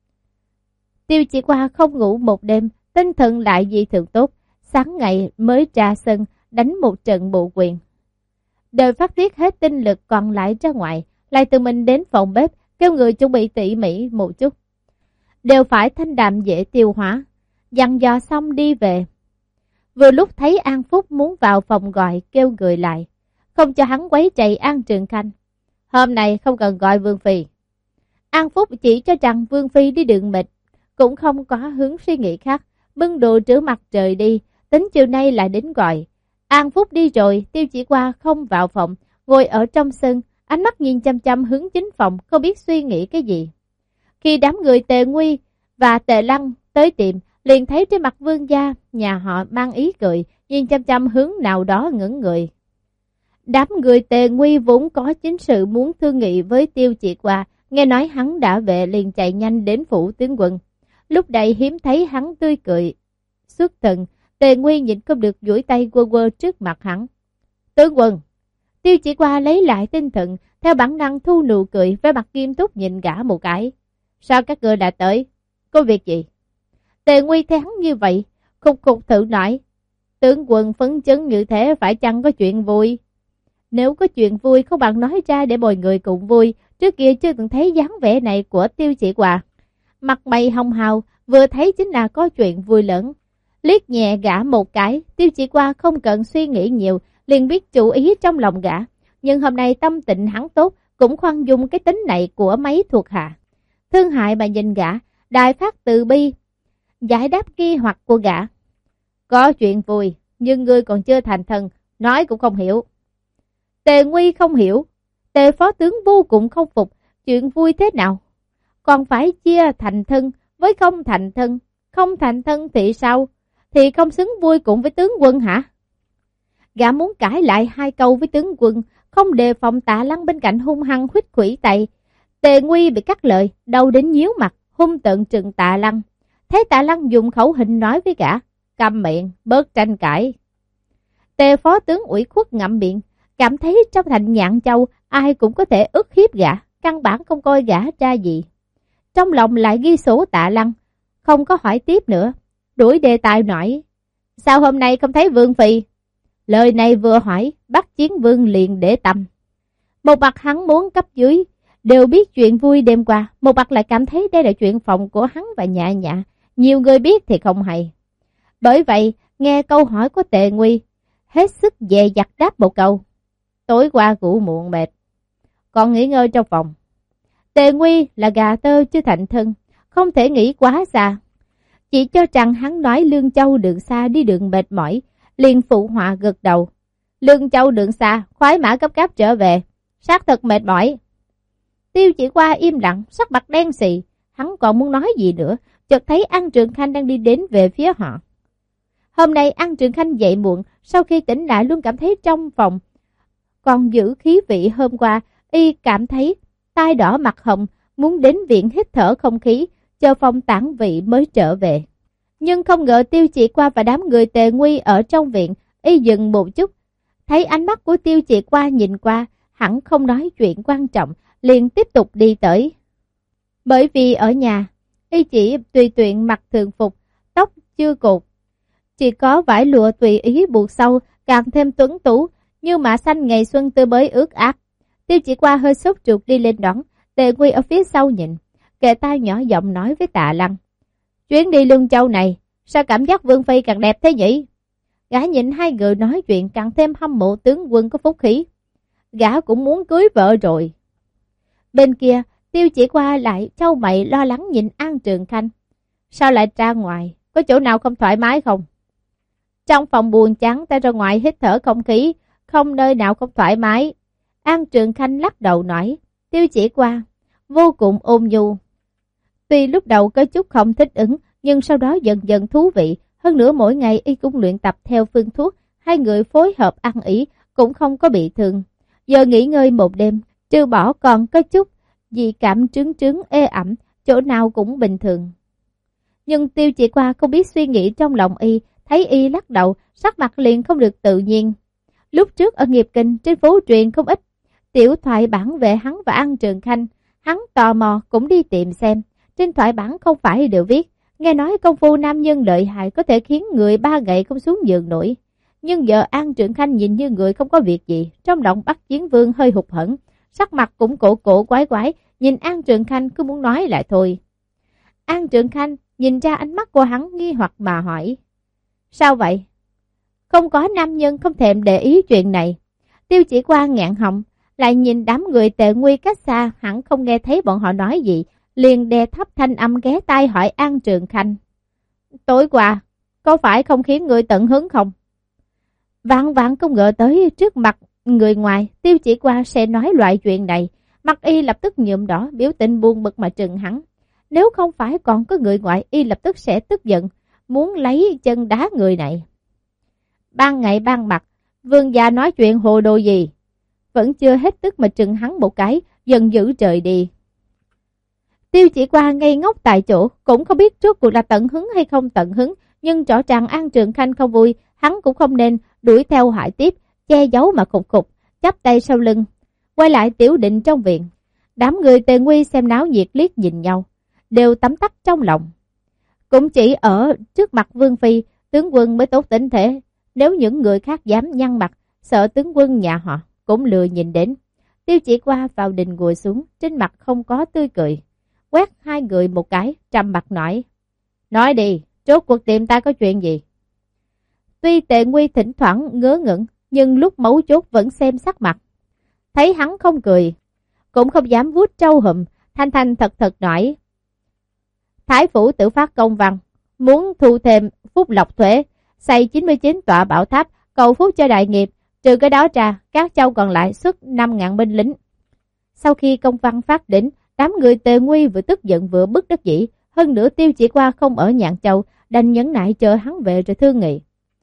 Tiêu Chỉ Qua không ngủ một đêm, tinh thần lại dị thường tốt, sáng ngày mới ra sân đánh một trận bộ quyền. Đời phát tiết hết tinh lực còn lại ra ngoài, lại tự mình đến phòng bếp kêu người chuẩn bị tỉ mỉ một chút, đều phải thanh đạm dễ tiêu hóa. Dặn dò xong đi về. Vừa lúc thấy An Phúc muốn vào phòng gọi kêu người lại, không cho hắn quấy rầy An Trường Khanh. Hôm nay không cần gọi Vương Phi. An Phúc chỉ cho rằng Vương Phi đi đường mệt, cũng không có hướng suy nghĩ khác, bưng đồ rửa mặt trời đi, tính chiều nay lại đến gọi. An Phúc đi rồi, Tiêu Chỉ Qua không vào phòng, ngồi ở trong sân, ánh mắt nhìn chăm chăm hướng chính phòng, không biết suy nghĩ cái gì. Khi đám người Tề Nguy và Tề Lăng tới tìm, liền thấy trên mặt Vương gia nhà họ mang ý cười, nhìn chăm chăm hướng nào đó ngẩn người. Đám người Tề Nguy vốn có chính sự muốn thương nghị với Tiêu Chỉ Qua, nghe nói hắn đã về liền chạy nhanh đến phủ tướng quân. Lúc này hiếm thấy hắn tươi cười xuất thần, Tề Nguy nhìn không được duỗi tay quơ quơ trước mặt hắn. Tướng quân! Tiêu Chỉ Qua lấy lại tinh thần, theo bản năng thu nụ cười, với mặt nghiêm túc nhìn gã một cái. Sao các ngươi đã tới? Có việc gì? Tề Nguy thấy hắn như vậy, khục khục thử nói. Tướng quân phấn chấn như thế phải chăng có chuyện vui? Nếu có chuyện vui không bằng nói ra để mọi người cùng vui, trước kia chưa từng thấy dáng vẻ này của Tiêu Chỉ Qua. Mặt mày hồng hào, vừa thấy chính là có chuyện vui lớn. Liếc nhẹ gã một cái, Tiêu Chỉ Qua không cần suy nghĩ nhiều, liền biết chủ ý trong lòng gã. Nhưng hôm nay tâm tình hắn tốt, cũng khoan dung cái tính này của mấy thuộc hạ. Thương hại mà nhìn gã, đại phát từ bi, giải đáp nghi hoặc của gã. Có chuyện vui, nhưng ngươi còn chưa thành thân, nói cũng không hiểu. Tề Nguy không hiểu, Tề phó tướng vô cùng không phục, chuyện vui thế nào? Còn phải chia thành thân với không thành thân, không thành thân thì sao? Thì không xứng vui cùng với tướng quân hả? Gã muốn cãi lại hai câu với tướng quân, không đề phòng Tạ Lăng bên cạnh hung hăng huýt khuỷu tay. Tề Nguy bị cắt lời, đau đến nhíu mặt, hung tợn trừng Tạ Lăng. Thấy Tạ Lăng dùng khẩu hình nói với gã, câm miệng, bớt tranh cãi. Tề phó tướng ủy khuất ngậm miệng, cảm thấy trong thành Nhạn Châu ai cũng có thể ức hiếp gã, căn bản không coi gã ra gì. Trong lòng lại ghi số Tạ Lăng, không có hỏi tiếp nữa, đuổi đề tài nói. Sao hôm nay không thấy Vương Phi? Lời này vừa hỏi, Bắc Chiến Vương liền để tâm. Một mặt hắn muốn cấp dưới đều biết chuyện vui đêm qua, một mặt lại cảm thấy đây là chuyện phòng của hắn và Nhạ Nhạ. nhiều người biết thì không hay. Bởi vậy, nghe câu hỏi của Tề Nguy, hết sức dè dặt đáp một câu. Tối qua ngủ muộn mệt, còn nghỉ ngơi trong phòng. Tề Nguy là gà tơ chưa thành thân, không thể nghĩ quá xa. Chỉ cho rằng hắn nói Lương Châu đường xa đi đường mệt mỏi, liền phụ họa gật đầu. Lương Châu đường xa, khoái mã gấp gáp trở về, xác thật mệt mỏi. Tiêu Chỉ Qua im lặng, sắc mặt đen xì, hắn còn muốn nói gì nữa, chợt thấy An Trường Khanh đang đi đến về phía họ. Hôm nay An Trường Khanh dậy muộn, sau khi tỉnh lại luôn cảm thấy trong phòng còn giữ khí vị hôm qua, y cảm thấy tai đỏ mặt hồng, muốn đến viện hít thở không khí, chờ phòng tản vị mới trở về. Nhưng không ngờ Tiêu Chỉ Qua và đám người Tề Nguy ở trong viện, y dừng một chút, thấy ánh mắt của Tiêu Chỉ Qua nhìn qua, hẳn không nói chuyện quan trọng, liền tiếp tục đi tới. Bởi vì ở nhà, y chỉ tùy tiện mặc thường phục, tóc chưa cột, chỉ có vải lụa tùy ý buộc sâu, càng thêm tuấn tú, như mạ xanh ngày xuân tươi mới ướt át. Tiêu Chỉ Qua hơi sốt ruột đi lên đón, Tề Nguy ở phía sau nhìn, kề tai nhỏ giọng nói với Tạ Lăng. Chuyến đi Lương Châu này, sao cảm giác Vương Phi càng đẹp thế nhỉ? Gã nhìn hai người nói chuyện càng thêm hâm mộ tướng quân có phúc khí. Gã cũng muốn cưới vợ rồi. Bên kia, Tiêu Chỉ Qua lại châu mày lo lắng nhìn An Trường Khanh. Sao lại ra ngoài? Có chỗ nào không thoải mái không? Trong phòng buồn chán, ta ra ngoài hít thở không khí, không nơi nào không thoải mái. An Trường Khanh lắc đầu nói. Tiêu Chỉ Qua vô cùng ôn nhu. Tuy lúc đầu có chút không thích ứng, nhưng sau đó dần dần thú vị. Hơn nữa mỗi ngày y cũng luyện tập theo phương thuốc, hai người phối hợp ăn ý, cũng không có bị thương. Giờ nghỉ ngơi một đêm, trừ bỏ còn có chút dị cảm trướng trướng ê ẩm, chỗ nào cũng bình thường. Nhưng Tiêu Chỉ Qua không biết suy nghĩ trong lòng y, thấy y lắc đầu, sắc mặt liền không được tự nhiên. Lúc trước ở Nghiệp Kinh, trên phố truyền không ít tiểu thoại bản về hắn và An Trường Khanh, hắn tò mò cũng đi tìm xem. Trên thoại bản không phải đều viết, nghe nói công phu nam nhân lợi hại có thể khiến người ba gậy không xuống giường nổi. Nhưng giờ An Trường Khanh nhìn như người không có việc gì, trong lòng Bắc Chiến Vương hơi hụt hẫng, sắc mặt cũng cổ cổ quái quái, nhìn An Trường Khanh cứ muốn nói lại thôi. An Trường Khanh nhìn ra ánh mắt của hắn nghi hoặc mà hỏi. Sao vậy? Không có nam nhân không thèm để ý chuyện này. Tiêu Chỉ Qua ngạn họng, lại nhìn đám người Tề Nguy cách xa, hẳn không nghe thấy bọn họ nói gì, liền đè thấp thanh âm ghé tai hỏi An Trường Khanh. Tối qua, có phải không khiến người tận hứng không? Vạn vạn không ngờ tới trước mặt người ngoài, Tiêu Chỉ Qua sẽ nói loại chuyện này. Mặt y lập tức nhuộm đỏ, biểu tình buồn bực mà trừng hắn. Nếu không phải còn có người ngoài, y lập tức sẽ tức giận, muốn lấy chân đá người này. Ban ngày ban mặt, vương gia nói chuyện hồ đồ gì? Vẫn chưa hết tức mà trừng hắn một cái, dần dữ trời đi. Tiêu Chỉ Qua ngây ngốc tại chỗ, cũng không biết trước cuộc là tận hứng hay không tận hứng, nhưng rõ ràng An Trường Khanh không vui, hắn cũng không nên đuổi theo hỏi tiếp, che giấu mà khục khục, chắp tay sau lưng. Quay lại tiểu định trong viện, đám người Tề Nguy xem náo nhiệt liếc nhìn nhau, đều tấm tắc trong lòng. Cũng chỉ ở trước mặt Vương Phi, tướng quân mới tốt tính thế, nếu những người khác dám nhăn mặt, sợ tướng quân nhà họ cũng lừa nhìn đến. Tiêu Chỉ Qua vào đình ngồi xuống, trên mặt không có tươi cười, quét hai người một cái, trầm mặt nói. Nói đi, rốt cuộc tìm ta có chuyện gì? Tuy Tề Nguy thỉnh thoảng ngớ ngẩn, nhưng lúc mấu chốt vẫn xem sắc mặt. Thấy hắn không cười, cũng không dám vuốt trâu hùm, thanh thanh thật thật nói. Thái phủ tự phát công văn, muốn thu thêm phúc lộc thuế, xây chín mươi chín tọa bảo tháp, cầu phúc cho đại nghiệp, trừ cái đó ra, các châu còn lại xuất năm ngàn binh lính. Sau khi công văn phát đỉnh, đám người Tề Nguy vừa tức giận vừa bức đắc dĩ, hơn nữa Tiêu Chỉ Qua không ở Nhạn Châu, đành nhẫn nại chờ hắn về rồi thương nghị.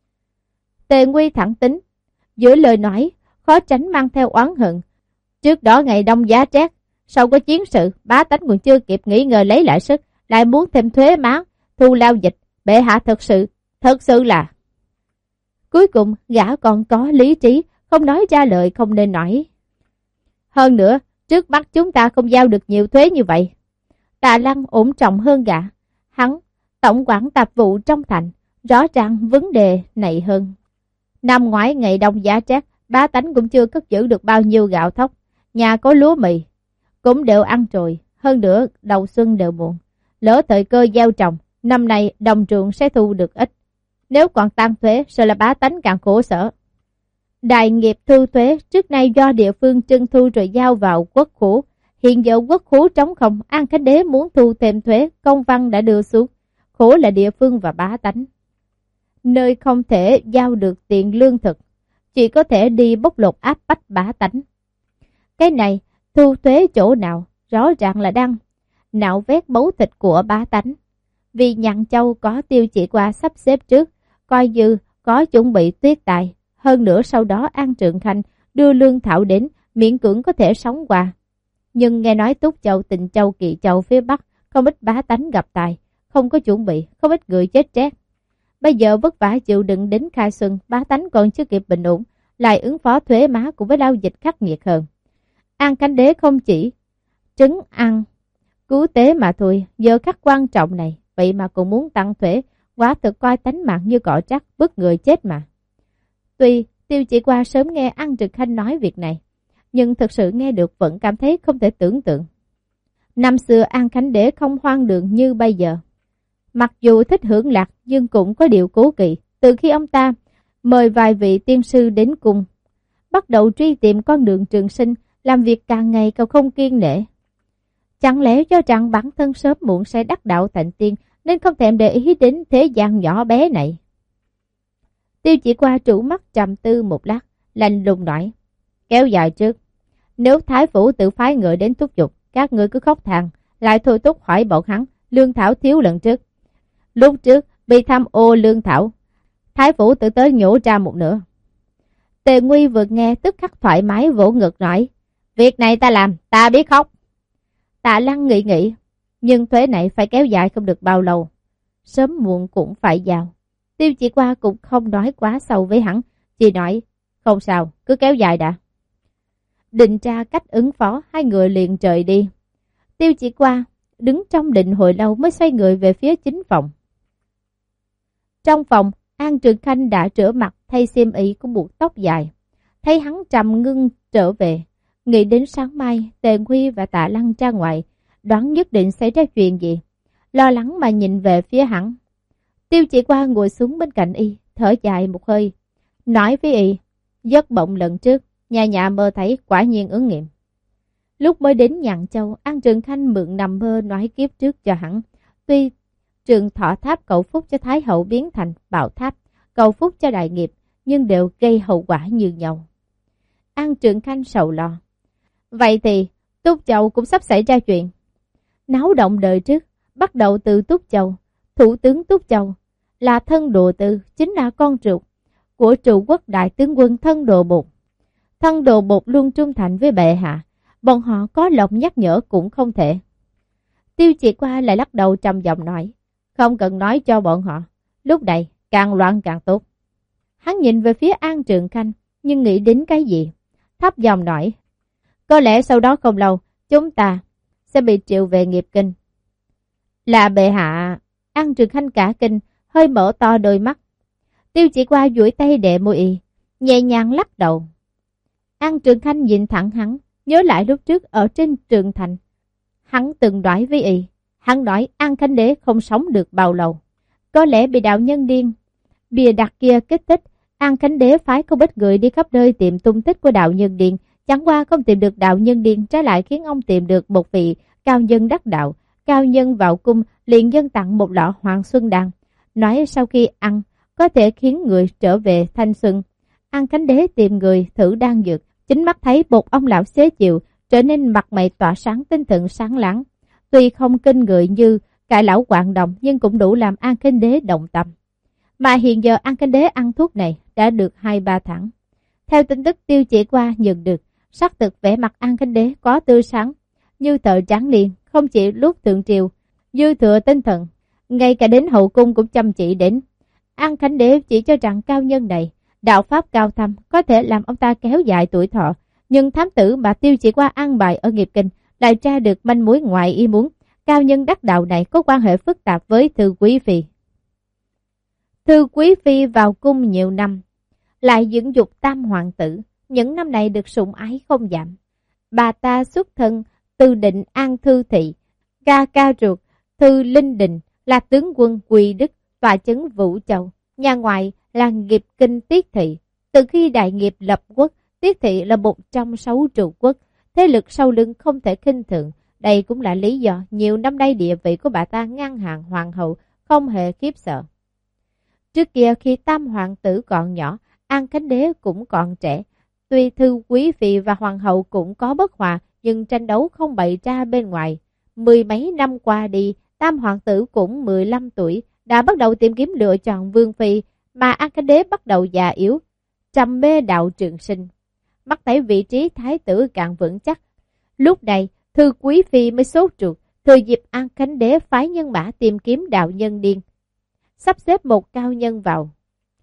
Tề Nguy thẳng tính, giữa lời nói, khó tránh mang theo oán hận. Trước đó ngày đông giá rét, sau có chiến sự, bá tánh còn chưa kịp nghỉ ngơi lấy lại sức, lại muốn thêm thuế má, thu lao dịch, bệ hạ thật sự, thật sự là. Cuối cùng, gã còn có lý trí, không nói ra lời không nên nói. Hơn nữa, trước mắt chúng ta không giao được nhiều thuế như vậy. Tạ Lăng ổn trọng hơn gã. Hắn, tổng quản tạp vụ trong thành, rõ ràng vấn đề này hơn. Năm ngoái ngày đông giá rét, bá tánh cũng chưa cất giữ được bao nhiêu gạo thóc. Nhà có lúa mì, cũng đều ăn rồi. Hơn nữa, đầu xuân đều muộn. Lỡ thời cơ gieo trồng, Năm nay đồng ruộng sẽ thu được ít, nếu còn tăng thuế sợ là bá tánh càng khổ sở. Đại nghiệp thu thuế trước nay do địa phương trưng thu rồi giao vào quốc khố. Hiện giờ quốc khố trống không, An Khánh Đế muốn thu thêm thuế, công văn đã đưa xuống. Khổ là địa phương và bá tánh, nơi không thể giao được tiền lương thực, chỉ có thể đi bóc lột áp bách bá tánh. Cái này thu thuế chỗ nào, rõ ràng là đang nạo vét máu thịt của bá tánh. Vì Nhạn Châu có Tiêu Chỉ Qua sắp xếp trước, coi như có chuẩn bị tuyết tài. Hơn nữa sau đó An Trượng Khanh đưa lương thảo đến, miễn cưỡng có thể sống qua. Nhưng nghe nói Túc Châu, Tịnh Châu, Kỵ Châu phía Bắc không ít bá tánh gặp tài, không có chuẩn bị, không ít người chết rét. Bây giờ vất vả chịu đựng đến khai xuân, bá tánh còn chưa kịp bình ổn, lại ứng phó thuế má cùng với lao dịch khắc nghiệt hơn. An Khánh Đế không chỉ trấn ăn cứu tế mà thôi, giờ khắc quan trọng này, vậy mà cũng muốn tăng thuế, quả thực coi tánh mạng như cỏ trắc, bức người chết mà. Tuy Tiêu Chỉ Qua sớm nghe An Trực Khanh nói việc này, nhưng thực sự nghe được vẫn cảm thấy không thể tưởng tượng. Năm xưa An Khánh Đế không hoang đường như bây giờ. Mặc dù thích hưởng lạc nhưng cũng có điều cố kỵ. Từ khi ông ta mời vài vị tiên sư đến cùng, bắt đầu truy tìm con đường trường sinh, làm việc càng ngày càng không kiên nể. Chẳng lẽ cho rằng bản thân sớm muộn sẽ đắc đạo thành tiên, nên không thèm để ý đến thế gian nhỏ bé này. Tiêu Chỉ Qua trụ mắt trầm tư một lát, lạnh lùng nói: kéo dài trước, nếu Thái Phủ tự phái người đến thúc giục, các ngươi cứ khóc than, lại thôi thúc hỏi bọn hắn, lương thảo thiếu lần trước. Lúc trước bị tham ô lương thảo, Thái Phủ tự tới nhổ ra một nửa. Tề Nguy vừa nghe tức khắc thoải mái vỗ ngực nói: việc này ta làm, ta biết khóc. Tạ Lăng nghĩ nghĩ, nhưng thuế này phải kéo dài không được bao lâu, sớm muộn cũng phải giao. Tiêu Chỉ Qua cũng không nói quá sâu với hắn, chỉ nói: không sao, cứ kéo dài đã. Định ra cách ứng phó, hai người liền rời đi. Tiêu Chỉ Qua đứng trong định hồi lâu mới xoay người về phía chính phòng. Trong phòng, An Trường Khanh đã rửa mặt, thay xiêm y cũng buộc tóc dài. Thấy hắn trầm ngưng trở về, nghĩ đến sáng mai Tề Nguy và Tạ Lăng ra ngoài, đoán nhất định xảy ra chuyện gì, lo lắng mà nhìn về phía hắn. Tiêu Chỉ Qua ngồi xuống bên cạnh y, thở dài một hơi, nói với y: giấc mộng lần trước, nhà nhà mơ thấy quả nhiên ứng nghiệm. Lúc mới đến Nhạn Châu, An Trường Khanh mượn nằm mơ nói kiếp trước cho hắn. Tuy Trường Thọ Tháp cầu phúc cho Thái Hậu biến thành Bảo Tháp, cầu phúc cho đại nghiệp, nhưng đều gây hậu quả như nhau. An Trường Khanh sầu lo. Vậy thì Túc Châu cũng sắp xảy ra chuyện. Náo động đời trước, bắt đầu từ Túc Châu. Thủ tướng Túc Châu là Thân Đồ Tư, chính là con ruột của Trụ Quốc đại tướng quân Thân Đồ Bột. Thân Đồ Bột luôn trung thành với bệ hạ, bọn họ có lòng nhắc nhở cũng không thể. Tiêu Chỉ Qua lại lắc đầu trầm giọng nói: không cần nói cho bọn họ, lúc này càng loạn càng tốt. Hắn nhìn về phía An Trường Khanh, nhưng nghĩ đến cái gì, thấp giọng nói: có lẽ sau đó không lâu, chúng ta sẽ bị triệu về nghiệp kinh. Là bệ hạ? An Trường Khanh cả kinh, hơi mở to đôi mắt. Tiêu Chỉ Qua duỗi tay đè môi y, nhẹ nhàng lắc đầu. An Trường Khanh nhìn thẳng hắn, nhớ lại lúc trước ở trên Trường Thành, hắn từng nói với y, hắn nói An Khánh Đế không sống được bao lâu, có lẽ bị đạo nhân điên bìa đặt kia kích thích. An Khánh Đế phái không ít người đi khắp nơi tìm tung tích của đạo nhân điên, chẳng qua không tìm được đạo nhân điên, trái lại khiến ông tìm được một vị cao nhân đắc đạo. Cao nhân vào cung liền dâng tặng một lọ Hoàng Xuân Đan, nói sau khi ăn có thể khiến người trở về thanh xuân. An Khánh Đế tìm người thử đan dược, chính mắt thấy một ông lão xế chiều trở nên mặt mày tỏa sáng, tinh thần sáng láng. Tuy không kinh người như cải lão Quạng Đồng, nhưng cũng đủ làm An Khánh Đế động tâm. Mà hiện giờ An Khánh Đế ăn thuốc này đã được hai ba tháng. Theo tin tức Tiêu Chỉ Qua nhận được, sắc thực vẻ mặt An Khánh Đế có tươi sáng như tờ trắng liền, không chỉ lúc thượng triều dư thừa tinh thần, ngay cả đến hậu cung cũng chăm chỉ đến. An Khánh Đế chỉ cho rằng cao nhân này đạo pháp cao thâm, có thể làm ông ta kéo dài tuổi thọ, nhưng thám tử mà Tiêu Chỉ Qua an bài ở nghiệp kinh lại tra được manh mối ngoài ý muốn. Cao nhân đắc đạo này có quan hệ phức tạp với Thư Quý Phi. Thư Quý Phi vào cung nhiều năm, lại dưỡng dục tam hoàng tử, những năm này được sủng ái không giảm. Bà ta xuất thân từ Định An Thư Thị, ca ca ruột Thư Linh Đình là tướng quân Quỳ Đức tọa chấn Vũ Châu, nhà ngoại là nghiệp kinh Tiết Thị. Từ khi đại nghiệp lập quốc, Tiết Thị là một trong sáu trụ quốc, thế lực sau lưng không thể khinh thường. Đây cũng là lý do nhiều năm nay địa vị của bà ta ngang hàng hoàng hậu, không hề khiếp sợ. Trước kia khi tam hoàng tử còn nhỏ, An Khánh Đế cũng còn trẻ. Tuy thư quý phi và hoàng hậu cũng có bất hòa, nhưng tranh đấu không bày ra bên ngoài. Mười mấy năm qua đi, tam hoàng tử cũng mười lăm tuổi, đã bắt đầu tìm kiếm lựa chọn vương phi, mà An Khánh Đế bắt đầu già yếu, trầm mê đạo trường sinh. Mắt thấy vị trí thái tử càng vững chắc. Lúc này, thư quý phi mới sốt ruột, thừa dịp An Khánh Đế phái nhân mã tìm kiếm đạo nhân điên, sắp xếp một cao nhân vào.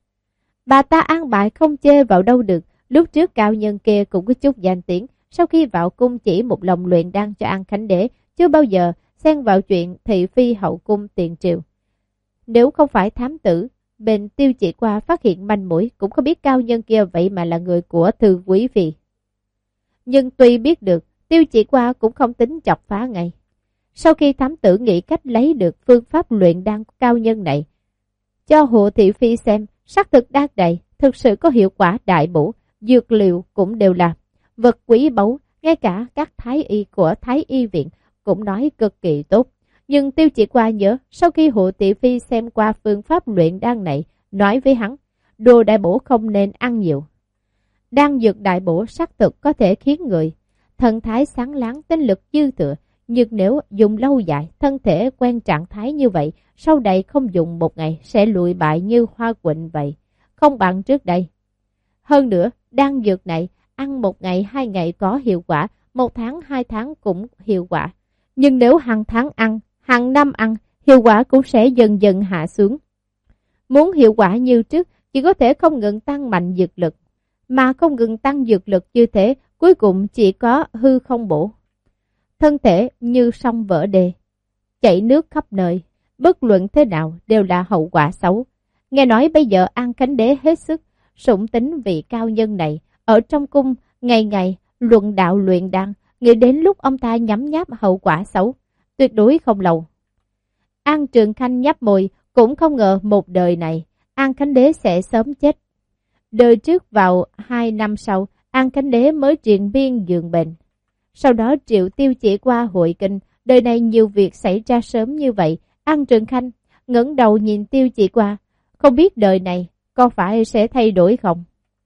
Bà ta an bài không chê vào đâu được. Lúc trước cao nhân kia cũng có chút danh tiếng, sau khi vào cung chỉ một lòng luyện đan cho An Khánh Đế, chưa bao giờ xen vào chuyện thị phi hậu cung tiền triều. Nếu không phải thám tử bên Tiêu Chỉ Qua phát hiện manh mối, cũng không biết cao nhân kia vậy mà là người của thư quý phi. Nhưng tuy biết được, Tiêu Chỉ Qua cũng không tính chọc phá ngay. Sau khi thám tử nghĩ cách lấy được phương pháp luyện đan của cao nhân này, cho Hồ Thị Phi xem, xác thực đan đầy, thực sự có hiệu quả đại bổ, dược liệu cũng đều là vật quý báu, ngay cả các thái y của Thái Y Viện cũng nói cực kỳ tốt. Nhưng Tiêu Chỉ Qua nhớ, sau khi Hồ Thị Phi xem qua phương pháp luyện đan này, nói với hắn, đồ đại bổ không nên ăn nhiều. Đan dược đại bổ xác thực có thể khiến người thần thái sáng láng, tinh lực dư thừa, nhưng nếu dùng lâu dài, thân thể quen trạng thái như vậy, sau đây không dùng một ngày sẽ lụi bại như hoa quỳnh vậy, không bằng trước đây. Hơn nữa, đan dược này ăn một ngày, hai ngày có hiệu quả, một tháng, hai tháng cũng hiệu quả. Nhưng nếu hàng tháng ăn, hàng năm ăn, hiệu quả cũng sẽ dần dần hạ xuống. Muốn hiệu quả như trước, chỉ có thể không ngừng tăng mạnh dược lực, mà không ngừng tăng dược lực như thế, cuối cùng chỉ có hư không bổ. Thân thể như sông vỡ đê, chảy nước khắp nơi, bất luận thế nào đều là hậu quả xấu. Nghe nói bây giờ An Khánh Đế hết sức sủng tính vị cao nhân này, ở trong cung ngày ngày luận đạo luyện đan, nghĩ đến lúc ông ta nhấm nháp hậu quả xấu, tuyệt đối không lâu. An Trường Khanh nhấp môi, cũng không ngờ một đời này An Khánh Đế sẽ sớm chết. Đời trước vào hai năm sau, An Khánh Đế mới triền biên giường bệnh. Sau đó Triệu Tiêu Chỉ Qua hội kinh, đời này nhiều việc xảy ra sớm như vậy. An Trường Khanh ngẩng đầu nhìn Tiêu Chỉ Qua, không biết đời này có phải sẽ thay đổi không?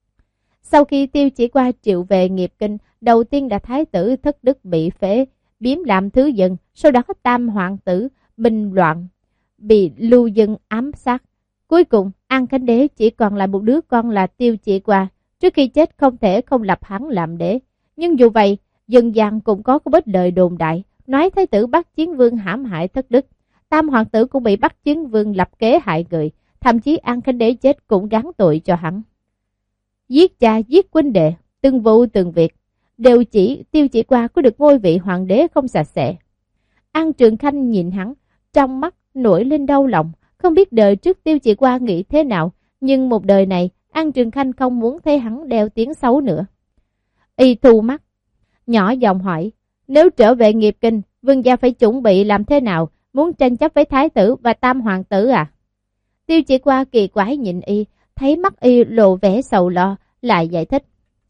Sau khi Tiêu Chỉ Qua triệu về nghiệp kinh, đầu tiên là thái tử Thất Đức bị phế, biếm làm thứ dân, sau đó tam hoàng tử bình loạn, bị lưu dân ám sát. Cuối cùng, An Khánh Đế chỉ còn lại một đứa con là Tiêu Chỉ Qua, trước khi chết không thể không lập hắn làm đế. Nhưng dù vậy, dân gian cũng có không ít lời đồn đại, nói thái tử Bắc Chiến Vương hãm hại Thất Đức, tam hoàng tử cũng bị Bắc Chiến Vương lập kế hại người, thậm chí An Khánh Đế chết cũng gán tội cho hắn. Giết cha, giết huynh đệ, từng vụ từng việc, đều chỉ Tiêu Chỉ Qua có được ngôi vị hoàng đế không sạch sẽ. An Trường Khanh nhìn hắn, trong mắt nổi lên đau lòng, không biết đời trước Tiêu Chỉ Qua nghĩ thế nào, nhưng một đời này An Trường Khanh không muốn thấy hắn đeo tiếng xấu nữa. Y thu mắt, nhỏ giọng hỏi, nếu trở về nghiệp kinh, vương gia phải chuẩn bị làm thế nào, muốn tranh chấp với thái tử và tam hoàng tử à? Tiêu Chỉ Qua kỳ quái nhìn y, thấy mắt y lộ vẻ sầu lo, lại giải thích.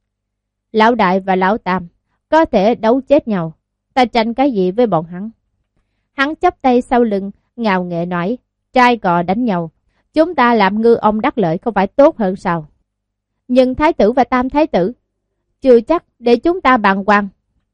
Lão đại và lão tam có thể đấu chết nhau, ta tranh cái gì với bọn hắn? Hắn chắp tay sau lưng, ngạo nghễ nói, trai cò đánh nhau, chúng ta làm ngư ông đắc lợi không phải tốt hơn sao? Nhưng thái tử và tam thái tử, chưa chắc để chúng ta bàn quan.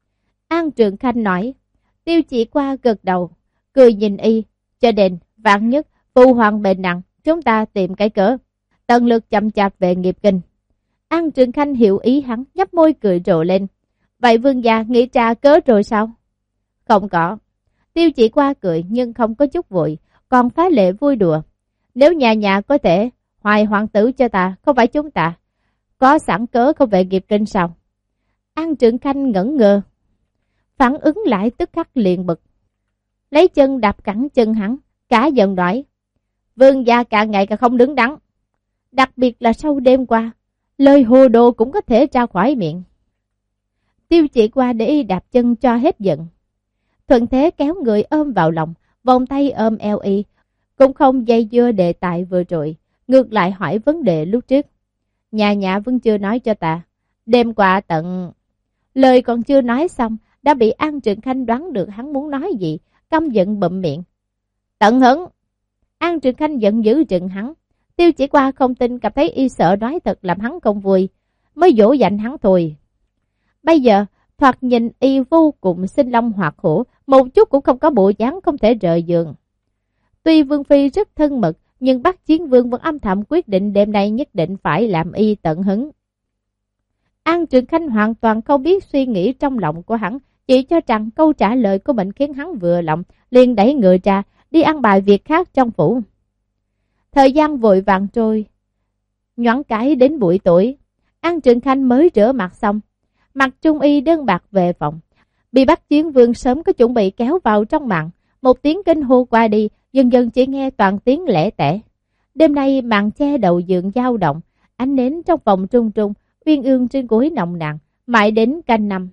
An Trường Khanh nói. Tiêu Chỉ Qua gật đầu, cười nhìn y, cho nên vạn nhất phu hoàng bệnh nặng, chúng ta tìm cái cớ, tận lực chậm chạp về nghiệp kinh. An Trường Khanh hiểu ý hắn, nhấp môi cười rộ lên. Vậy vương gia nghĩ ra cớ rồi sao? Không có. Tiêu Chỉ Qua cười nhưng không có chút vội, còn phá lệ vui đùa. Nếu nhà nhà có thể hoài hoàng tử cho ta, không phải chúng ta có sẵn cớ không về nghiệp kinh sao? An Trường Khanh ngẩn ngơ, phản ứng lại tức khắc liền bực, lấy chân đạp cẳng chân hắn, cả giận nói, vương gia càng ngày càng không đứng đắn, đặc biệt là sau đêm qua, lời hồ đồ cũng có thể ra khỏi miệng. Tiêu Chỉ Qua để y đạp chân cho hết giận, thuận thế kéo người ôm vào lòng, vòng tay ôm eo y, cũng không dây dưa đề tài vừa rồi, ngược lại hỏi vấn đề lúc trước. Nhà Nhã vẫn chưa nói cho ta, đêm qua tận... Lời còn chưa nói xong, đã bị An Trường Khanh đoán được hắn muốn nói gì, căm giận bụm miệng. Tận hứng! An Trường Khanh giận dữ trừng hắn. Tiêu Chỉ Qua không tin, cảm thấy y sợ nói thật làm hắn không vui, mới dỗ dành hắn thôi. Bây giờ, thoạt nhìn y vô cùng sinh long hoạt hổ, một chút cũng không có bộ dáng không thể rời giường. Tuy Vương Phi rất thân mật, nhưng Bắc Chiến Vương vẫn âm thầm quyết định đêm nay nhất định phải làm y tận hứng. An Trường Khanh hoàn toàn không biết suy nghĩ trong lòng của hắn, chỉ cho rằng câu trả lời của mình khiến hắn vừa lòng, liền đẩy người ra, đi ăn bài việc khác trong phủ. Thời gian vội vàng trôi, nhoáng cái đến buổi tối, An Trường Khanh mới rửa mặt xong, mặc trung y đơn bạc về phòng, bị Bắc Chiến Vương sớm có chuẩn bị kéo vào trong màn. Một tiếng kinh hô qua đi, dần dần chỉ nghe toàn tiếng lẻ tẻ. Đêm nay màn che đầu giường dao động, ánh nến trong phòng trung trung, uyên ương trên gối nồng nàn, mãi đến canh năm.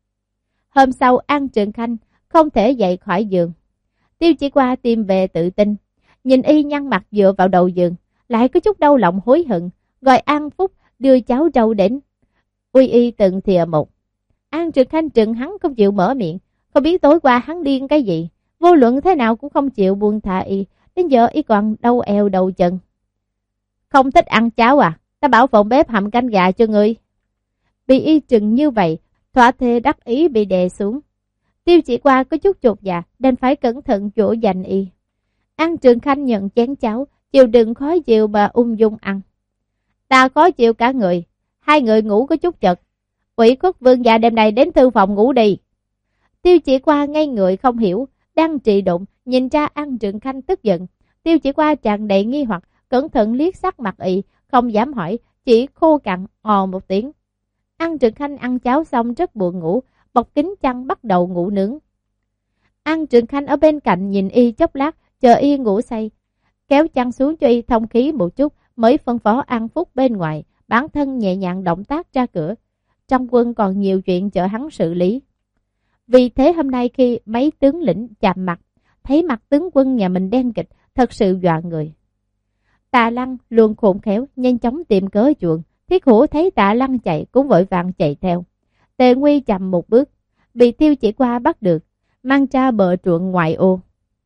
Hôm sau An Trường Khanh không thể dậy khỏi giường. Tiêu Chỉ Qua tìm về tự tin, nhìn y nhăn mặt dựa vào đầu giường, lại có chút đau lòng hối hận, gọi An Phúc đưa cháu trâu đến. Uy y từng thìa một. An Trường Khanh trừng hắn không chịu mở miệng, không biết tối qua hắn điên cái gì, vô luận thế nào cũng không chịu buông tha y, đến giờ y còn đau eo đầu chân. Không thích ăn cháo à? Ta bảo phòng bếp hầm canh gà cho ngươi. Bị y trừng như vậy, thỏa thê đắc ý bị đè xuống. Tiêu Chỉ Qua có chút chột dạ, đành phải cẩn thận dỗ dành y. An Trường Khanh nhận chén cháo, chịu đựng khó chịu mà ung dung ăn. Ta khó chịu cả người, hai người ngủ có chút chật. Ủy khuất vương gia đêm nay đến thư phòng ngủ đi. Tiêu Chỉ Qua ngây người không hiểu, đang trị đụng, nhìn ra An Trường Khanh tức giận. Tiêu Chỉ Qua tràn đầy nghi hoặc, cẩn thận liếc sắc mặt y, không dám hỏi, chỉ khô cằn ò một tiếng. An Trường Khanh ăn cháo xong rất buồn ngủ, bọc kính chăn bắt đầu ngủ nướng. An Trường Khanh ở bên cạnh nhìn y chốc lát, chờ y ngủ say, kéo chăn xuống cho y thông khí một chút, mới phân phó An Phúc bên ngoài, bản thân nhẹ nhàng động tác ra cửa. Trong quân còn nhiều chuyện chờ hắn xử lý. Vì thế hôm nay khi mấy tướng lĩnh chạm mặt, thấy mặt tướng quân nhà mình đen kịch, thật sự dọa người. Tạ Lăng luôn khôn khéo, nhanh chóng tìm cớ chuộng. Thiết Hổ thấy Tạ Lăng chạy cũng vội vàng chạy theo. Tề Nguy chậm một bước, bị Tiêu Chỉ Qua bắt được, mang ra bờ ruộng ngoại ô.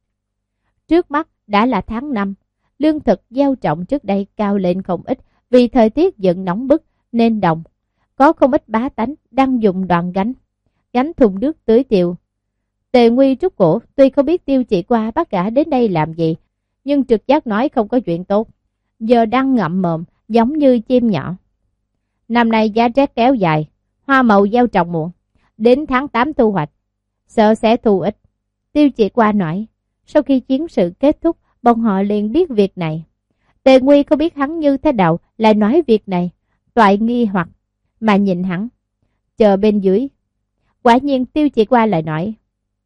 Trước mắt đã là tháng năm, lương thực gieo trồng trước đây cao lên không ít, vì thời tiết dần nóng bức nên đồng. Có không ít bá tánh đang dùng đoàn gánh, gánh thùng nước tưới tiêu. Tề Nguy rút cổ, tuy không biết Tiêu Chỉ Qua bắt gã đến đây làm gì, nhưng trực giác nói không có chuyện tốt. Giờ đang ngậm mồm, giống như chim nhỏ. Năm nay giá rét kéo dài, hoa màu gieo trồng muộn, đến tháng tám thu hoạch, sợ sẽ thu ít. Tiêu Chỉ Qua nói, sau khi chiến sự kết thúc, bọn họ liền biết việc này. Tề Nguy không biết hắn như thế nào, lại nói việc này, toại nghi hoặc, mà nhìn hắn, chờ bên dưới. Quả nhiên Tiêu Chỉ Qua lại nói,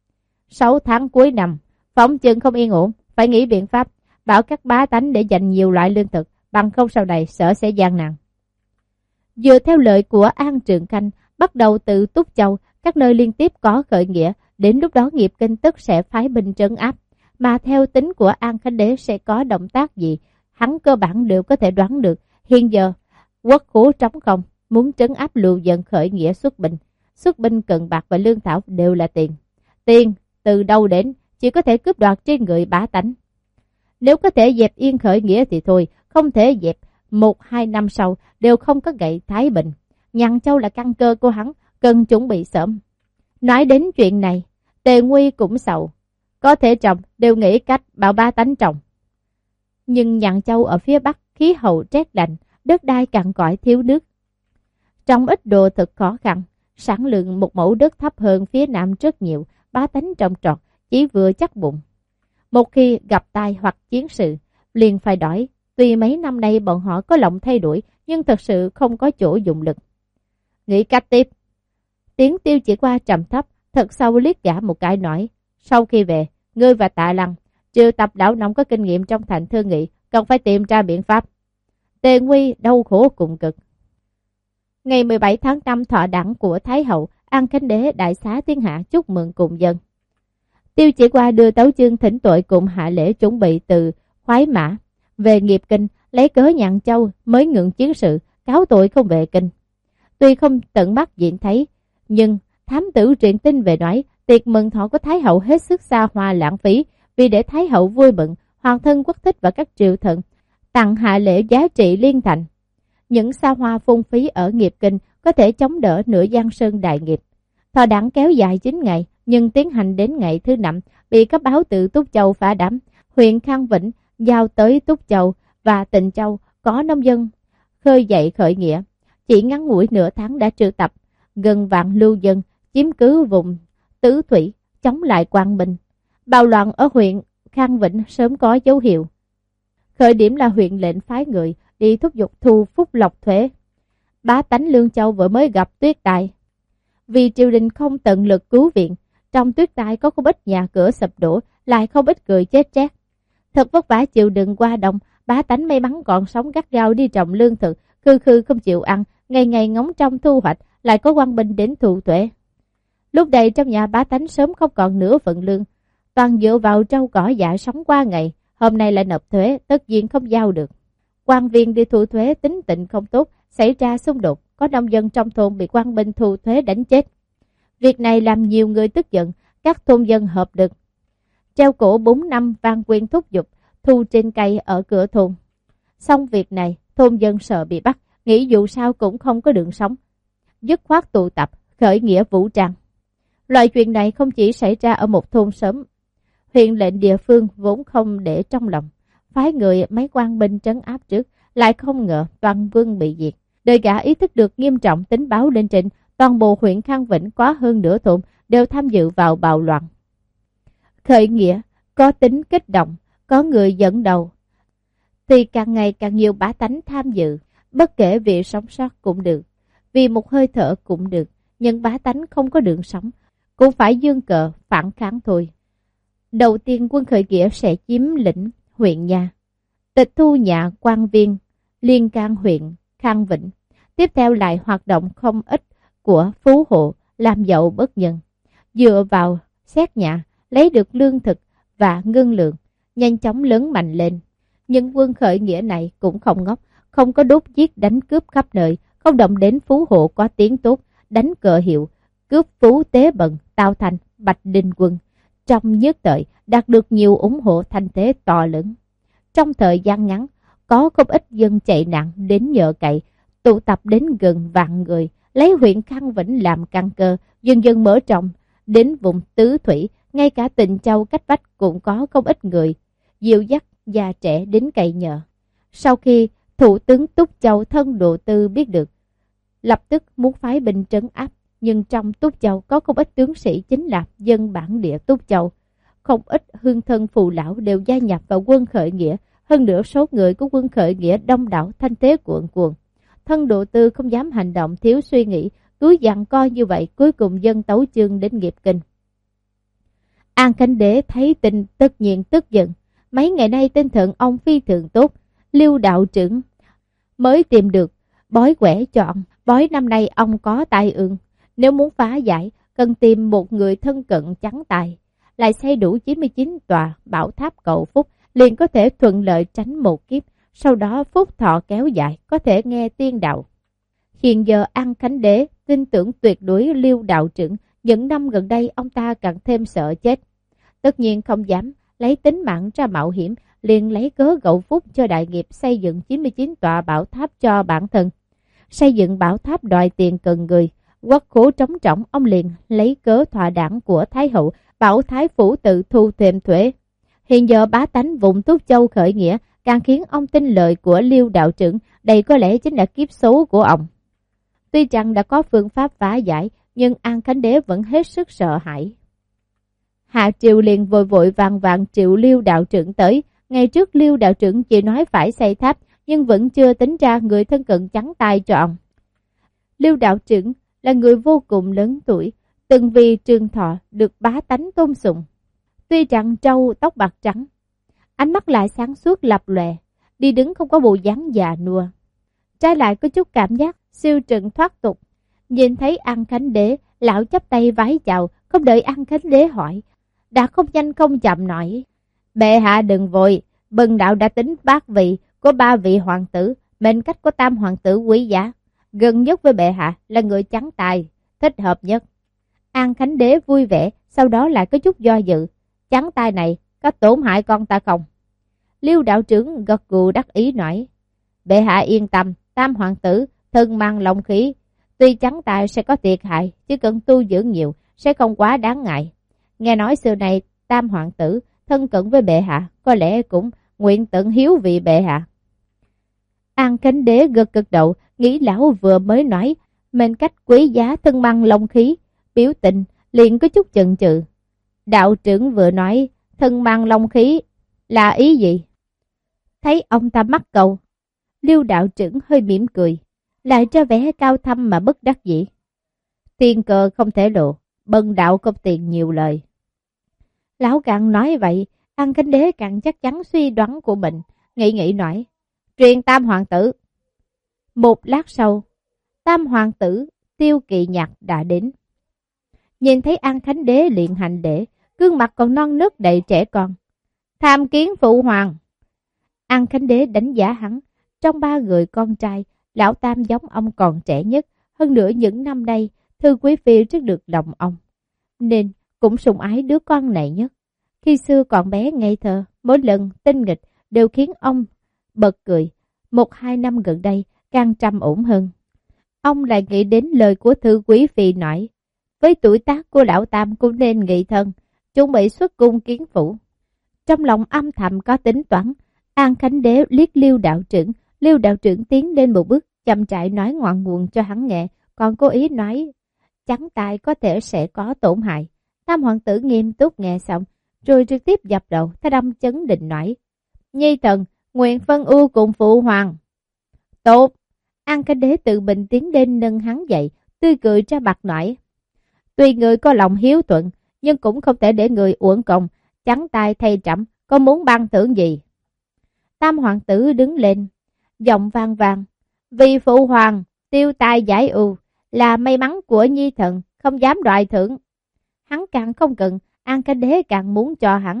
sáu tháng cuối năm, phóng chừng không yên ổn, phải nghĩ biện pháp, bảo các bá tánh để dành nhiều loại lương thực, bằng không sau này sợ sẽ gian nan. Dựa theo lời của An Trường Khanh, bắt đầu từ Túc Châu, các nơi liên tiếp có khởi nghĩa, đến lúc đó Nghiệp Kinh tức sẽ phái binh trấn áp, mà theo tính của An Khánh Đế sẽ có động tác gì, hắn cơ bản đều có thể đoán được. Hiện giờ, quốc khố trống không, muốn trấn áp lưu dân khởi nghĩa xuất binh, xuất binh cần bạc và lương thảo đều là tiền. Tiền từ đâu đến, chỉ có thể cướp đoạt trên người bá tánh. Nếu có thể dẹp yên khởi nghĩa thì thôi, không thể dẹp, một hai năm sau đều không có gậy Thái Bình. Nhàn Châu là căn cơ của hắn, cần chuẩn bị sớm. Nói đến chuyện này, Tề Nguy cũng sầu, có thể trồng đều nghĩ cách bảo bá tánh trồng. Nhưng Nhàn Châu ở phía Bắc, khí hậu rét lạnh, đất đai cằn cõi thiếu nước. Trong ít đồ thực khó khăn, sản lượng một mẫu đất thấp hơn phía Nam rất nhiều, bá tánh trồng trọt, chỉ vừa chắc bụng. Một khi gặp tai hoặc chiến sự, liền phải đói. Tuy mấy năm nay bọn họ có lòng thay đổi, nhưng thật sự không có chỗ dùng lực. Nghĩ cách tiếp. Tiếng Tiêu Chỉ Qua trầm thấp, thật sâu liếc gã một cái nói. Sau khi về, ngươi và Tạ Lăng, triệu tập lão nông có kinh nghiệm trong thành thương nghị, cần phải tìm ra biện pháp. Tề Nguy đau khổ cùng cực. Ngày mười bảy tháng năm thọ đẳng của Thái Hậu, An Khánh Đế đại xá thiên hạ chúc mừng cùng dân. Tiêu Chỉ Qua đưa Tấu Chương thỉnh tội cùng hạ lễ chuẩn bị từ khoái mã về nghiệp kinh, lấy cớ Nhạn Châu mới ngừng chiến sự, cáo tội không về kinh. Tuy không tận mắt diện thấy, nhưng thám tử truyền tin về nói tiệc mừng thọ của Thái hậu hết sức xa hoa lãng phí, vì để Thái hậu vui mừng, hoàng thân quốc thích và các triều thần tặng hạ lễ giá trị liên thành. Những xa hoa phung phí ở nghiệp kinh có thể chống đỡ nửa giang sơn đại nghiệp. Thọ đảng kéo dài chín ngày, nhưng tiến hành đến ngày thứ năm bị cấp báo từ Túc Châu phá đám. Huyện Khang Vĩnh giao tới Túc Châu và Tịnh Châu có nông dân khơi dậy khởi nghĩa. Chỉ ngắn ngủi nửa tháng đã triệu tập gần vạn lưu dân chiếm cứ vùng Tứ Thủy, chống lại Quang Minh. Bạo loạn ở huyện Khang Vĩnh sớm có dấu hiệu. Khởi điểm là huyện lệnh phái người đi thúc giục thu phúc lộc thuế. Bá tánh Lương Châu vừa mới gặp tuyết tai. Vì triều đình không tận lực cứu viện, trong tuyết tai có không ít nhà cửa sập đổ, lại không ít người chết rét. Thật vất vả chịu đựng qua đông, bá tánh may mắn còn sống gắt gao đi trồng lương thực, khư khư không chịu ăn, ngày ngày ngóng trong thu hoạch, lại có quan binh đến thu thuế. Lúc này trong nhà bá tánh sớm không còn nửa phần lương, toàn dựa vào trâu cỏ dại sống qua ngày, hôm nay lại nộp thuế, tất nhiên không giao được. Quan viên đi thu thuế tính tình không tốt, xảy ra xung đột, có nông dân trong thôn bị quan binh thu thuế đánh chết. Việc này làm nhiều người tức giận, các thôn dân hợp lực treo cổ bốn năm van quyền thúc giục thu trên cây ở cửa thôn. Xong việc này, thôn dân sợ bị bắt, nghĩ dù sao cũng không có đường sống, dứt khoát tụ tập khởi nghĩa vũ trang. Loại chuyện này không chỉ xảy ra ở một thôn sớm, huyện lệnh địa phương vốn không để trong lòng, phái người mấy quan binh trấn áp trước, lại không ngờ toàn quân bị diệt. Đời gã ý thức được nghiêm trọng tính báo lên trình, toàn bộ huyện Khang Vĩnh quá hơn nửa thôn đều tham dự vào bạo loạn. Khởi nghĩa có tính kích động, có người dẫn đầu, thì càng ngày càng nhiều bá tánh tham dự, bất kể vì sống sót cũng được, vì một hơi thở cũng được, nhưng bá tánh không có đường sống, cũng phải dương cờ phản kháng thôi. Đầu tiên quân khởi nghĩa sẽ chiếm lĩnh huyện nhà, tịch thu nhà quan viên liên can huyện Khang Vĩnh. Tiếp theo lại hoạt động không ít của phú hộ làm giàu bất nhân, dựa vào xét nhà lấy được lương thực và ngân lượng, nhanh chóng lớn mạnh lên. Nhưng quân khởi nghĩa này cũng không ngốc, không có đốt giết đánh cướp khắp nơi, không động đến phú hộ có tiếng tốt, đánh cờ hiệu, cướp phú tế bần, tạo thành Bạch Đinh quân. Trong nhất thời đạt được nhiều ủng hộ thanh thế to lớn. Trong thời gian ngắn, có không ít dân chạy nạn đến nhờ cậy, tụ tập đến gần vạn người, lấy huyện Khang Vĩnh làm căn cơ, dần dần mở rộng đến vùng Tứ Thủy, ngay cả Tịnh Châu cách vách cũng có không ít người dìu dắt già trẻ đến cậy nhờ. Sau khi thủ tướng Túc Châu Thân Độ Tư biết được, lập tức muốn phái binh trấn áp, nhưng trong Túc Châu có không ít tướng sĩ chính là dân bản địa Túc Châu, không ít hương thân phụ lão đều gia nhập vào quân khởi nghĩa. Hơn nữa số người của quân khởi nghĩa đông đảo, thanh thế cuộn cuộn. Thân Độ Tư không dám hành động thiếu suy nghĩ, cứ dặn coi như vậy, cuối cùng dân Tấu Chương đến nghiệp kinh. An Khánh Đế thấy tin tất nhiên tức giận. Mấy ngày nay tinh thần ông phi thường tốt, Lưu đạo trưởng mới tìm được bói quẻ chọn. Bói năm nay ông có tai ương, nếu muốn phá giải cần tìm một người thân cận trắng tài, lại xây đủ chín mươi chín tòa bảo tháp cầu phúc, liền có thể thuận lợi tránh một kiếp, sau đó phúc thọ kéo dài, có thể nghe tiên đạo. Hiện giờ An Khánh Đế tin tưởng tuyệt đối Lưu đạo trưởng, những năm gần đây ông ta càng thêm sợ chết. Tất nhiên không dám lấy tính mạng ra mạo hiểm, liền lấy cớ gậu phúc cho đại nghiệp xây dựng chín mươi chín tòa bảo tháp cho bản thân. Xây dựng bảo tháp đòi tiền cần người, quốc khố trống trọng, ông liền lấy cớ thỏa đảng của Thái hậu, bảo Thái phủ tự thu thêm thuế. Hiện giờ bá tánh vùng Túc Châu khởi nghĩa, càng khiến ông tin lời của Lưu đạo trưởng, đây có lẽ chính là kiếp số của ông. Tuy rằng đã có phương pháp phá giải, nhưng An Khánh Đế vẫn hết sức sợ hãi. Hạ triều liền vội vội vàng vàng triệu Lưu đạo trưởng tới. Ngày trước Lưu đạo trưởng chỉ nói phải xây tháp, nhưng vẫn chưa tính ra người thân cận trắng tay cho ông. Lưu đạo trưởng là người vô cùng lớn tuổi, từng vì trường thọ được bá tánh tôn sùng. Tuy rằng trâu tóc bạc trắng, ánh mắt lại sáng suốt lập lòe, đi đứng không có bộ dáng già nua. Trái lại có chút cảm giác siêu trần thoát tục. Nhìn thấy An Khánh Đế, lão chắp tay vái chào, không đợi An Khánh Đế hỏi, đã không nhanh không chậm nói: Bệ hạ đừng vội, bần đạo đã tính bát vị của ba vị hoàng tử, mệnh cách của tam hoàng tử quý giá, gần nhất với bệ hạ là người trắng tài, thích hợp nhất. An Khánh Đế vui vẻ, sau đó lại có chút do dự: Trắng tài này có tổn hại con ta không? Liêu đạo trưởng gật gù đắc ý nói: Bệ hạ yên tâm, tam hoàng tử thân mang long khí, tuy trắng tài sẽ có thiệt hại, chứ cần tu dưỡng nhiều sẽ không quá đáng ngại. Nghe nói xưa này tam hoàng tử thân cận với bệ hạ, có lẽ cũng nguyện tận hiếu vị bệ hạ. An Khánh Đế gật gật đầu, nghĩ lão vừa mới nói mệnh cách quý giá thân mang long khí, biểu tình liền có chút chần chừ. Đạo trưởng vừa nói thân mang long khí là ý gì? Thấy ông ta mắc câu, Liêu đạo trưởng hơi mỉm cười, lại cho vẻ cao thâm mà bất đắc dĩ. Tiền cờ không thể lộ, bần đạo không tiền nhiều lời. Lão càng nói vậy, An Khánh Đế càng chắc chắn suy đoán của mình, nghĩ nghĩ nói: Truyền tam hoàng tử. Một lát sau, tam hoàng tử Tiêu Kỵ Nhạc đã đến. Nhìn thấy An Khánh Đế liền hành lễ, gương mặt còn non nớt đầy trẻ con. Tham kiến phụ hoàng. An Khánh Đế đánh giá hắn, trong ba người con trai, lão tam giống ông còn trẻ nhất, hơn nữa những năm nay Thư Quý Phi rất được lòng ông, nên cũng sủng ái đứa con này nhất. Khi xưa còn bé ngây thơ, mỗi lần tinh nghịch đều khiến ông bật cười. Một hai năm gần đây càng trầm ổn hơn. Ông lại nghĩ đến lời của Thư Quý Phi nói, với tuổi tác của lão tam cũng nên nghị thân, chuẩn bị xuất cung kiến phủ. Trong lòng âm thầm có tính toán. An Khánh Đế liếc Liêu đạo trưởng, Liêu đạo trưởng tiến lên một bước, chậm rãi nói ngoạn nguồn cho hắn nghe, còn cố ý nói trắng tài có thể sẽ có tổn hại. Tam hoàng tử nghiêm túc nghe xong, rồi trực tiếp dập đầu, thái đông chấn định nói: Nhi thần nguyện phân ưu cùng phụ hoàng. Tốt. An Khánh Đế tự mình tiến lên nâng hắn dậy, tươi cười ra mặt nói: Tuy người có lòng hiếu thuận, nhưng cũng không thể để người uổng công. Trắng tay thay trẫm, có muốn ban thưởng gì? Tam hoàng tử đứng lên, giọng vang vang: Vì phụ hoàng tiêu tài giải ưu, là may mắn của nhi thần, không dám đoại thưởng. Hắn càng không cần, An Khánh Đế càng muốn cho hắn.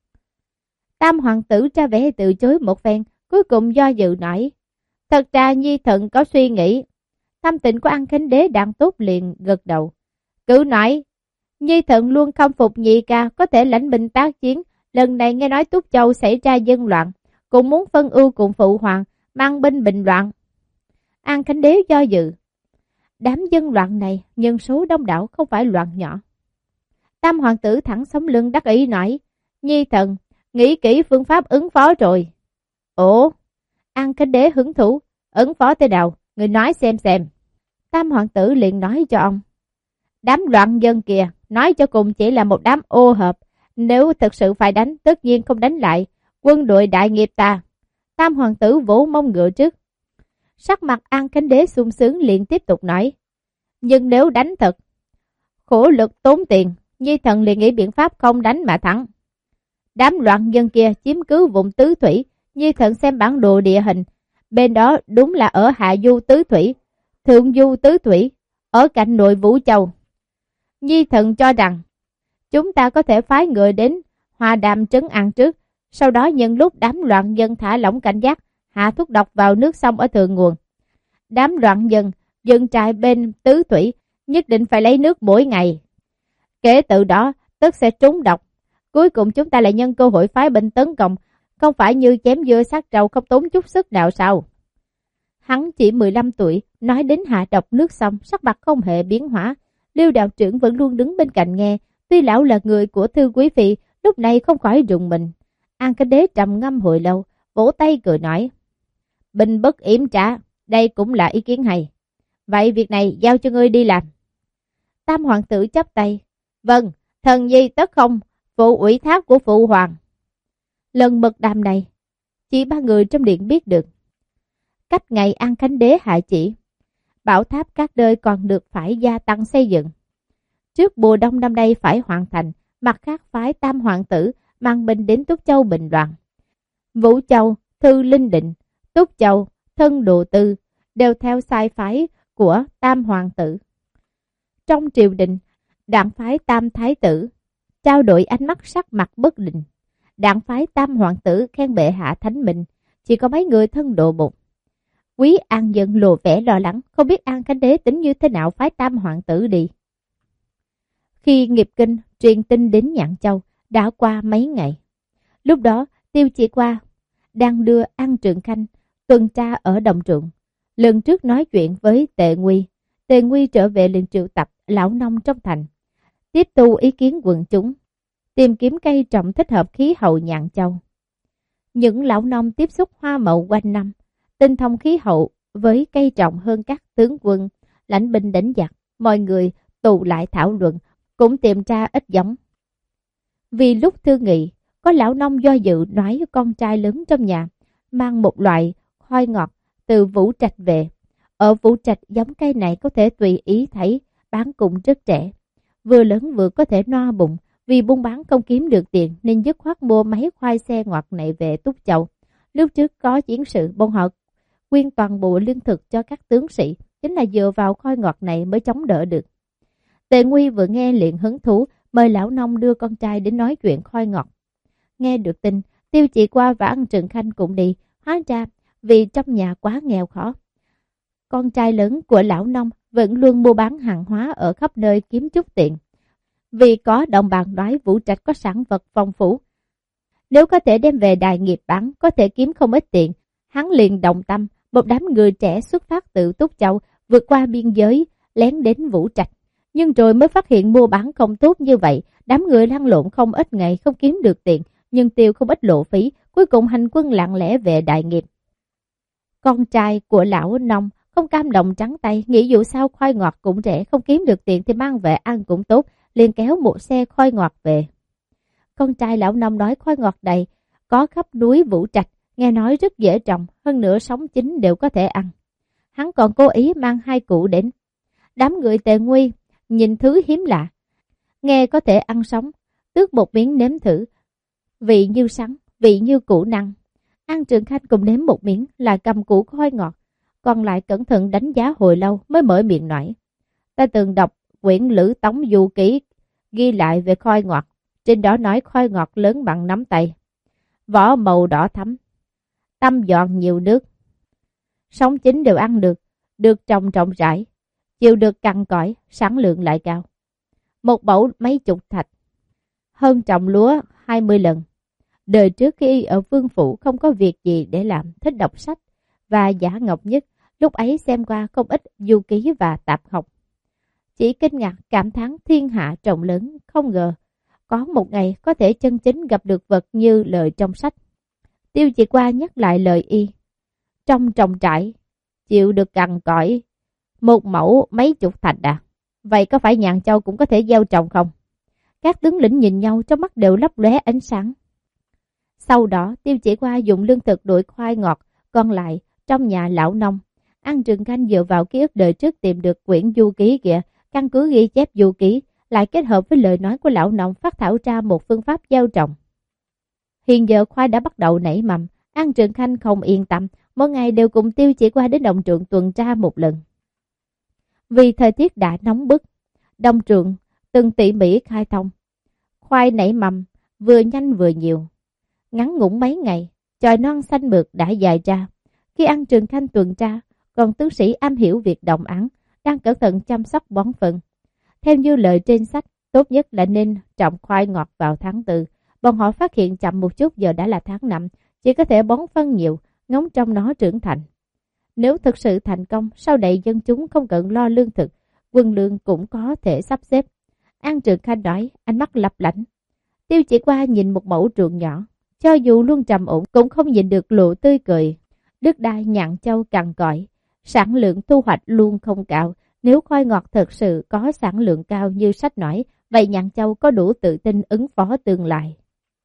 Tam hoàng tử ra vẻ từ chối một phen, cuối cùng do dự nói: Thật ra nhi thần có suy nghĩ. Tâm tình của An Khánh Đế đang tốt liền gật đầu. Cứ nói, nhi thần luôn khâm phục nhị ca có thể lãnh binh tác chiến. Lần này nghe nói Túc Châu xảy ra dân loạn, cũng muốn phân ưu cùng phụ hoàng, mang binh bình loạn. An Khánh Đế do dự. Đám dân loạn này, nhân số đông đảo không phải loạn nhỏ. Tam hoàng tử thẳng sống lưng đắc ý nói: Nhi thần, nghĩ kỹ phương pháp ứng phó rồi. Ủa? An Khánh Đế hứng thú. Ứng phó tới đâu? Người nói xem xem. Tam hoàng tử liền nói cho ông: Đám loạn dân kìa, nói cho cùng chỉ là một đám ô hợp. Nếu thật sự phải đánh, tất nhiên không đánh lại quân đội đại nghiệp ta. Tam hoàng tử vỗ mông ngựa trước. Sắc mặt An Khánh Đế sung sướng liền tiếp tục nói: Nhưng nếu đánh thật, khổ lực tốn tiền, nhi thần liền nghĩ biện pháp không đánh mà thắng. Đám loạn dân kia chiếm cứ vùng tứ thủy, nhi thần xem bản đồ địa hình, bên đó đúng là ở hạ du tứ thủy, thượng du tứ thủy, ở cạnh nội Vũ Châu. Nhi thần cho rằng chúng ta có thể phái người đến hòa đàm trấn an trước, sau đó nhân lúc đám loạn dân thả lỏng cảnh giác, hạ thuốc độc vào nước sông ở thượng nguồn. Đám loạn dân dân trại bên tứ thủy nhất định phải lấy nước mỗi ngày. Kể từ đó tất sẽ trúng độc. Cuối cùng chúng ta lại nhân cơ hội phái binh tấn công, không phải như chém dưa sát trâu không tốn chút sức nào sao? Hắn chỉ mười lăm tuổi, nói đến hạ độc nước sông, sắc mặt không hề biến hóa. Liêu đạo trưởng vẫn luôn đứng bên cạnh nghe, tuy lão là người của Thư Quý Phi, lúc này không khỏi rùng mình. An Khánh Đế trầm ngâm hồi lâu, vỗ tay cười nói: Binh bất yểm trả, đây cũng là ý kiến hay. Vậy việc này giao cho ngươi đi làm. Tam hoàng tử chắp tay: Vâng, thần nhi tất không phụ ủy thác của phụ hoàng. Lần mật đàm này, chỉ ba người trong điện biết được. Cách ngày An Khánh Đế hạ chỉ, bảo tháp các nơi còn được phải gia tăng xây dựng. Trước mùa đông năm nay phải hoàn thành, mặt khác phái tam hoàng tử mang binh đến Túc Châu bình loạn. Vũ Châu, Thư Linh Định, Túc Châu, Thân Đồ Tư đều theo sai phái của tam hoàng tử. Trong triều đình, đảng phái tam thái tử, trao đổi ánh mắt sắc mặt bất định. Đảng phái Tam hoàng tử khen bệ hạ thánh minh, chỉ có mấy người thân độ bụng. Quý An Dân lộ vẻ lo lắng, không biết An Khánh Đế tính như thế nào phái Tam hoàng tử đi. Khi nghiệp kinh truyền tin đến Nhạn Châu, đã qua mấy ngày. Lúc đó, Tiêu Chỉ Qua đang đưa An Trượng Khanh tuần tra ở Đồng Trượng. Lần trước nói chuyện với Tề Nguy, Tề Nguy trở về liền triệu tập lão nông trong thành, tiếp thu ý kiến quần chúng, tìm kiếm cây trồng thích hợp khí hậu Nhạn Châu. Những lão nông tiếp xúc hoa mậu quanh năm, tinh thông khí hậu với cây trồng hơn các tướng quân, lãnh binh đánh giặc, mọi người tụ lại thảo luận, cũng tìm ra ít giống. Vì lúc thương nghị, có lão nông do dự nói con trai lớn trong nhà mang một loại khoai ngọt từ Vũ Trạch về. Ở Vũ Trạch giống cây này có thể tùy ý thấy, bán cũng rất rẻ. Vừa lớn vừa có thể no bụng, vì buôn bán không kiếm được tiền nên dứt khoát mua mấy khoai xe ngọt này về Túc Châu. Lúc trước có chiến sự, bọn họ quyên toàn bộ lương thực cho các tướng sĩ, chính là dựa vào khoai ngọt này mới chống đỡ được. Tề Nguy vừa nghe liền hứng thú, mời lão nông đưa con trai đến nói chuyện khoai ngọt. Nghe được tin, Tiêu Chỉ Qua và An Trượng Khanh cũng đi, hóa ra vì trong nhà quá nghèo khó. Con trai lớn của lão nông vẫn luôn mua bán hàng hóa ở khắp nơi kiếm chút tiền. Vì có đồng bàn nói Vũ Trạch có sản vật phong phú. Nếu có thể đem về Đại Nghiệp bán, có thể kiếm không ít tiền. Hắn liền đồng tâm, một đám người trẻ xuất phát từ Túc Châu, vượt qua biên giới, lén đến Vũ Trạch. Nhưng rồi mới phát hiện mua bán không tốt như vậy, đám người lăn lộn không ít ngày không kiếm được tiền, nhưng tiêu không ít lộ phí, cuối cùng hành quân lặng lẽ về Đại Nghiệp. Con trai của lão nông không cam lòng trắng tay, nghĩ dù sao khoai ngọt cũng rẻ, không kiếm được tiền thì mang về ăn cũng tốt, liền kéo một xe khoai ngọt về. Con trai lão nông nói khoai ngọt đầy, có khắp núi Vũ Trạch, nghe nói rất dễ trồng, hơn nữa sống chín đều có thể ăn. Hắn còn cố ý mang hai cụ đến. Đám người Tề Nguy nhìn thứ hiếm lạ, nghe có thể ăn sống, tước một miếng nếm thử, vị như sắn, vị như củ năng. An Trượng Khanh cùng nếm một miếng là cầm củ khoai ngọt, còn lại cẩn thận đánh giá hồi lâu mới mở miệng nói. Ta từng đọc quyển Lữ Tống Du Ký ghi lại về khoai ngọt, trên đó nói khoai ngọt lớn bằng nắm tay, vỏ màu đỏ thắm, tâm giòn nhiều nước, sống chín đều ăn được, được trồng rộng rãi, chịu được cằn cõi, sản lượng lại cao. Một bẩu mấy chục thạch, hơn trồng lúa hai mươi lần. Đời trước khi ở Vương Phủ không có việc gì để làm, thích đọc sách và Giả Ngọc Nhất, lúc ấy xem qua không ít du ký và tạp học. Chỉ kinh ngạc cảm thán thiên hạ rộng lớn, không ngờ có một ngày có thể chân chính gặp được vật như lời trong sách. Tiêu Chỉ Qua nhắc lại lời y. Trong trồng trại, chịu được cằn cõi, một mẫu mấy chục thạch à? Vậy có phải Nhạn Châu cũng có thể gieo trồng không? Các tướng lĩnh nhìn nhau, trong mắt đều lấp lóe ánh sáng. Sau đó, Tiêu Chỉ Qua dùng lương thực đuổi khoai ngọt, còn lại trong nhà lão nông. An Trượng Khanh dựa vào ký ức đời trước tìm được quyển du ký kìa, căn cứ ghi chép du ký, lại kết hợp với lời nói của lão nông phát thảo ra một phương pháp gieo trồng. Hiện giờ khoai đã bắt đầu nảy mầm, An Trượng Khanh không yên tâm, mỗi ngày đều cùng Tiêu Chỉ Qua đến đồng trượng tuần tra một lần. Vì thời tiết đã nóng bức, đồng trượng từng tỉ mỉ khai thông, khoai nảy mầm vừa nhanh vừa nhiều. Ngắn ngủn mấy ngày, chồi non xanh mượt đã dài ra. Khi An Trượng Khanh tuần tra, còn tướng sĩ am hiểu việc đồng áng, đang cẩn thận chăm sóc bón phân. Theo như lời trên sách, tốt nhất là nên trồng khoai ngọt vào tháng tư. Bọn họ phát hiện chậm một chút, giờ đã là tháng năm, chỉ có thể bón phân nhiều, ngóng trong nó trưởng thành. Nếu thực sự thành công, sau này dân chúng không cần lo lương thực, quân lương cũng có thể sắp xếp. An Trượng Khanh nói, ánh mắt lấp lánh. Tiêu Chỉ Qua nhìn một mẫu ruộng nhỏ, cho dù luôn trầm ổn cũng không nhìn được lộ tươi cười. Đất đai Nhạn Châu cằn cõi, sản lượng thu hoạch luôn không cao. Nếu khoai ngọt thật sự có sản lượng cao như sách nói, vậy Nhạn Châu có đủ tự tin ứng phó tương lai.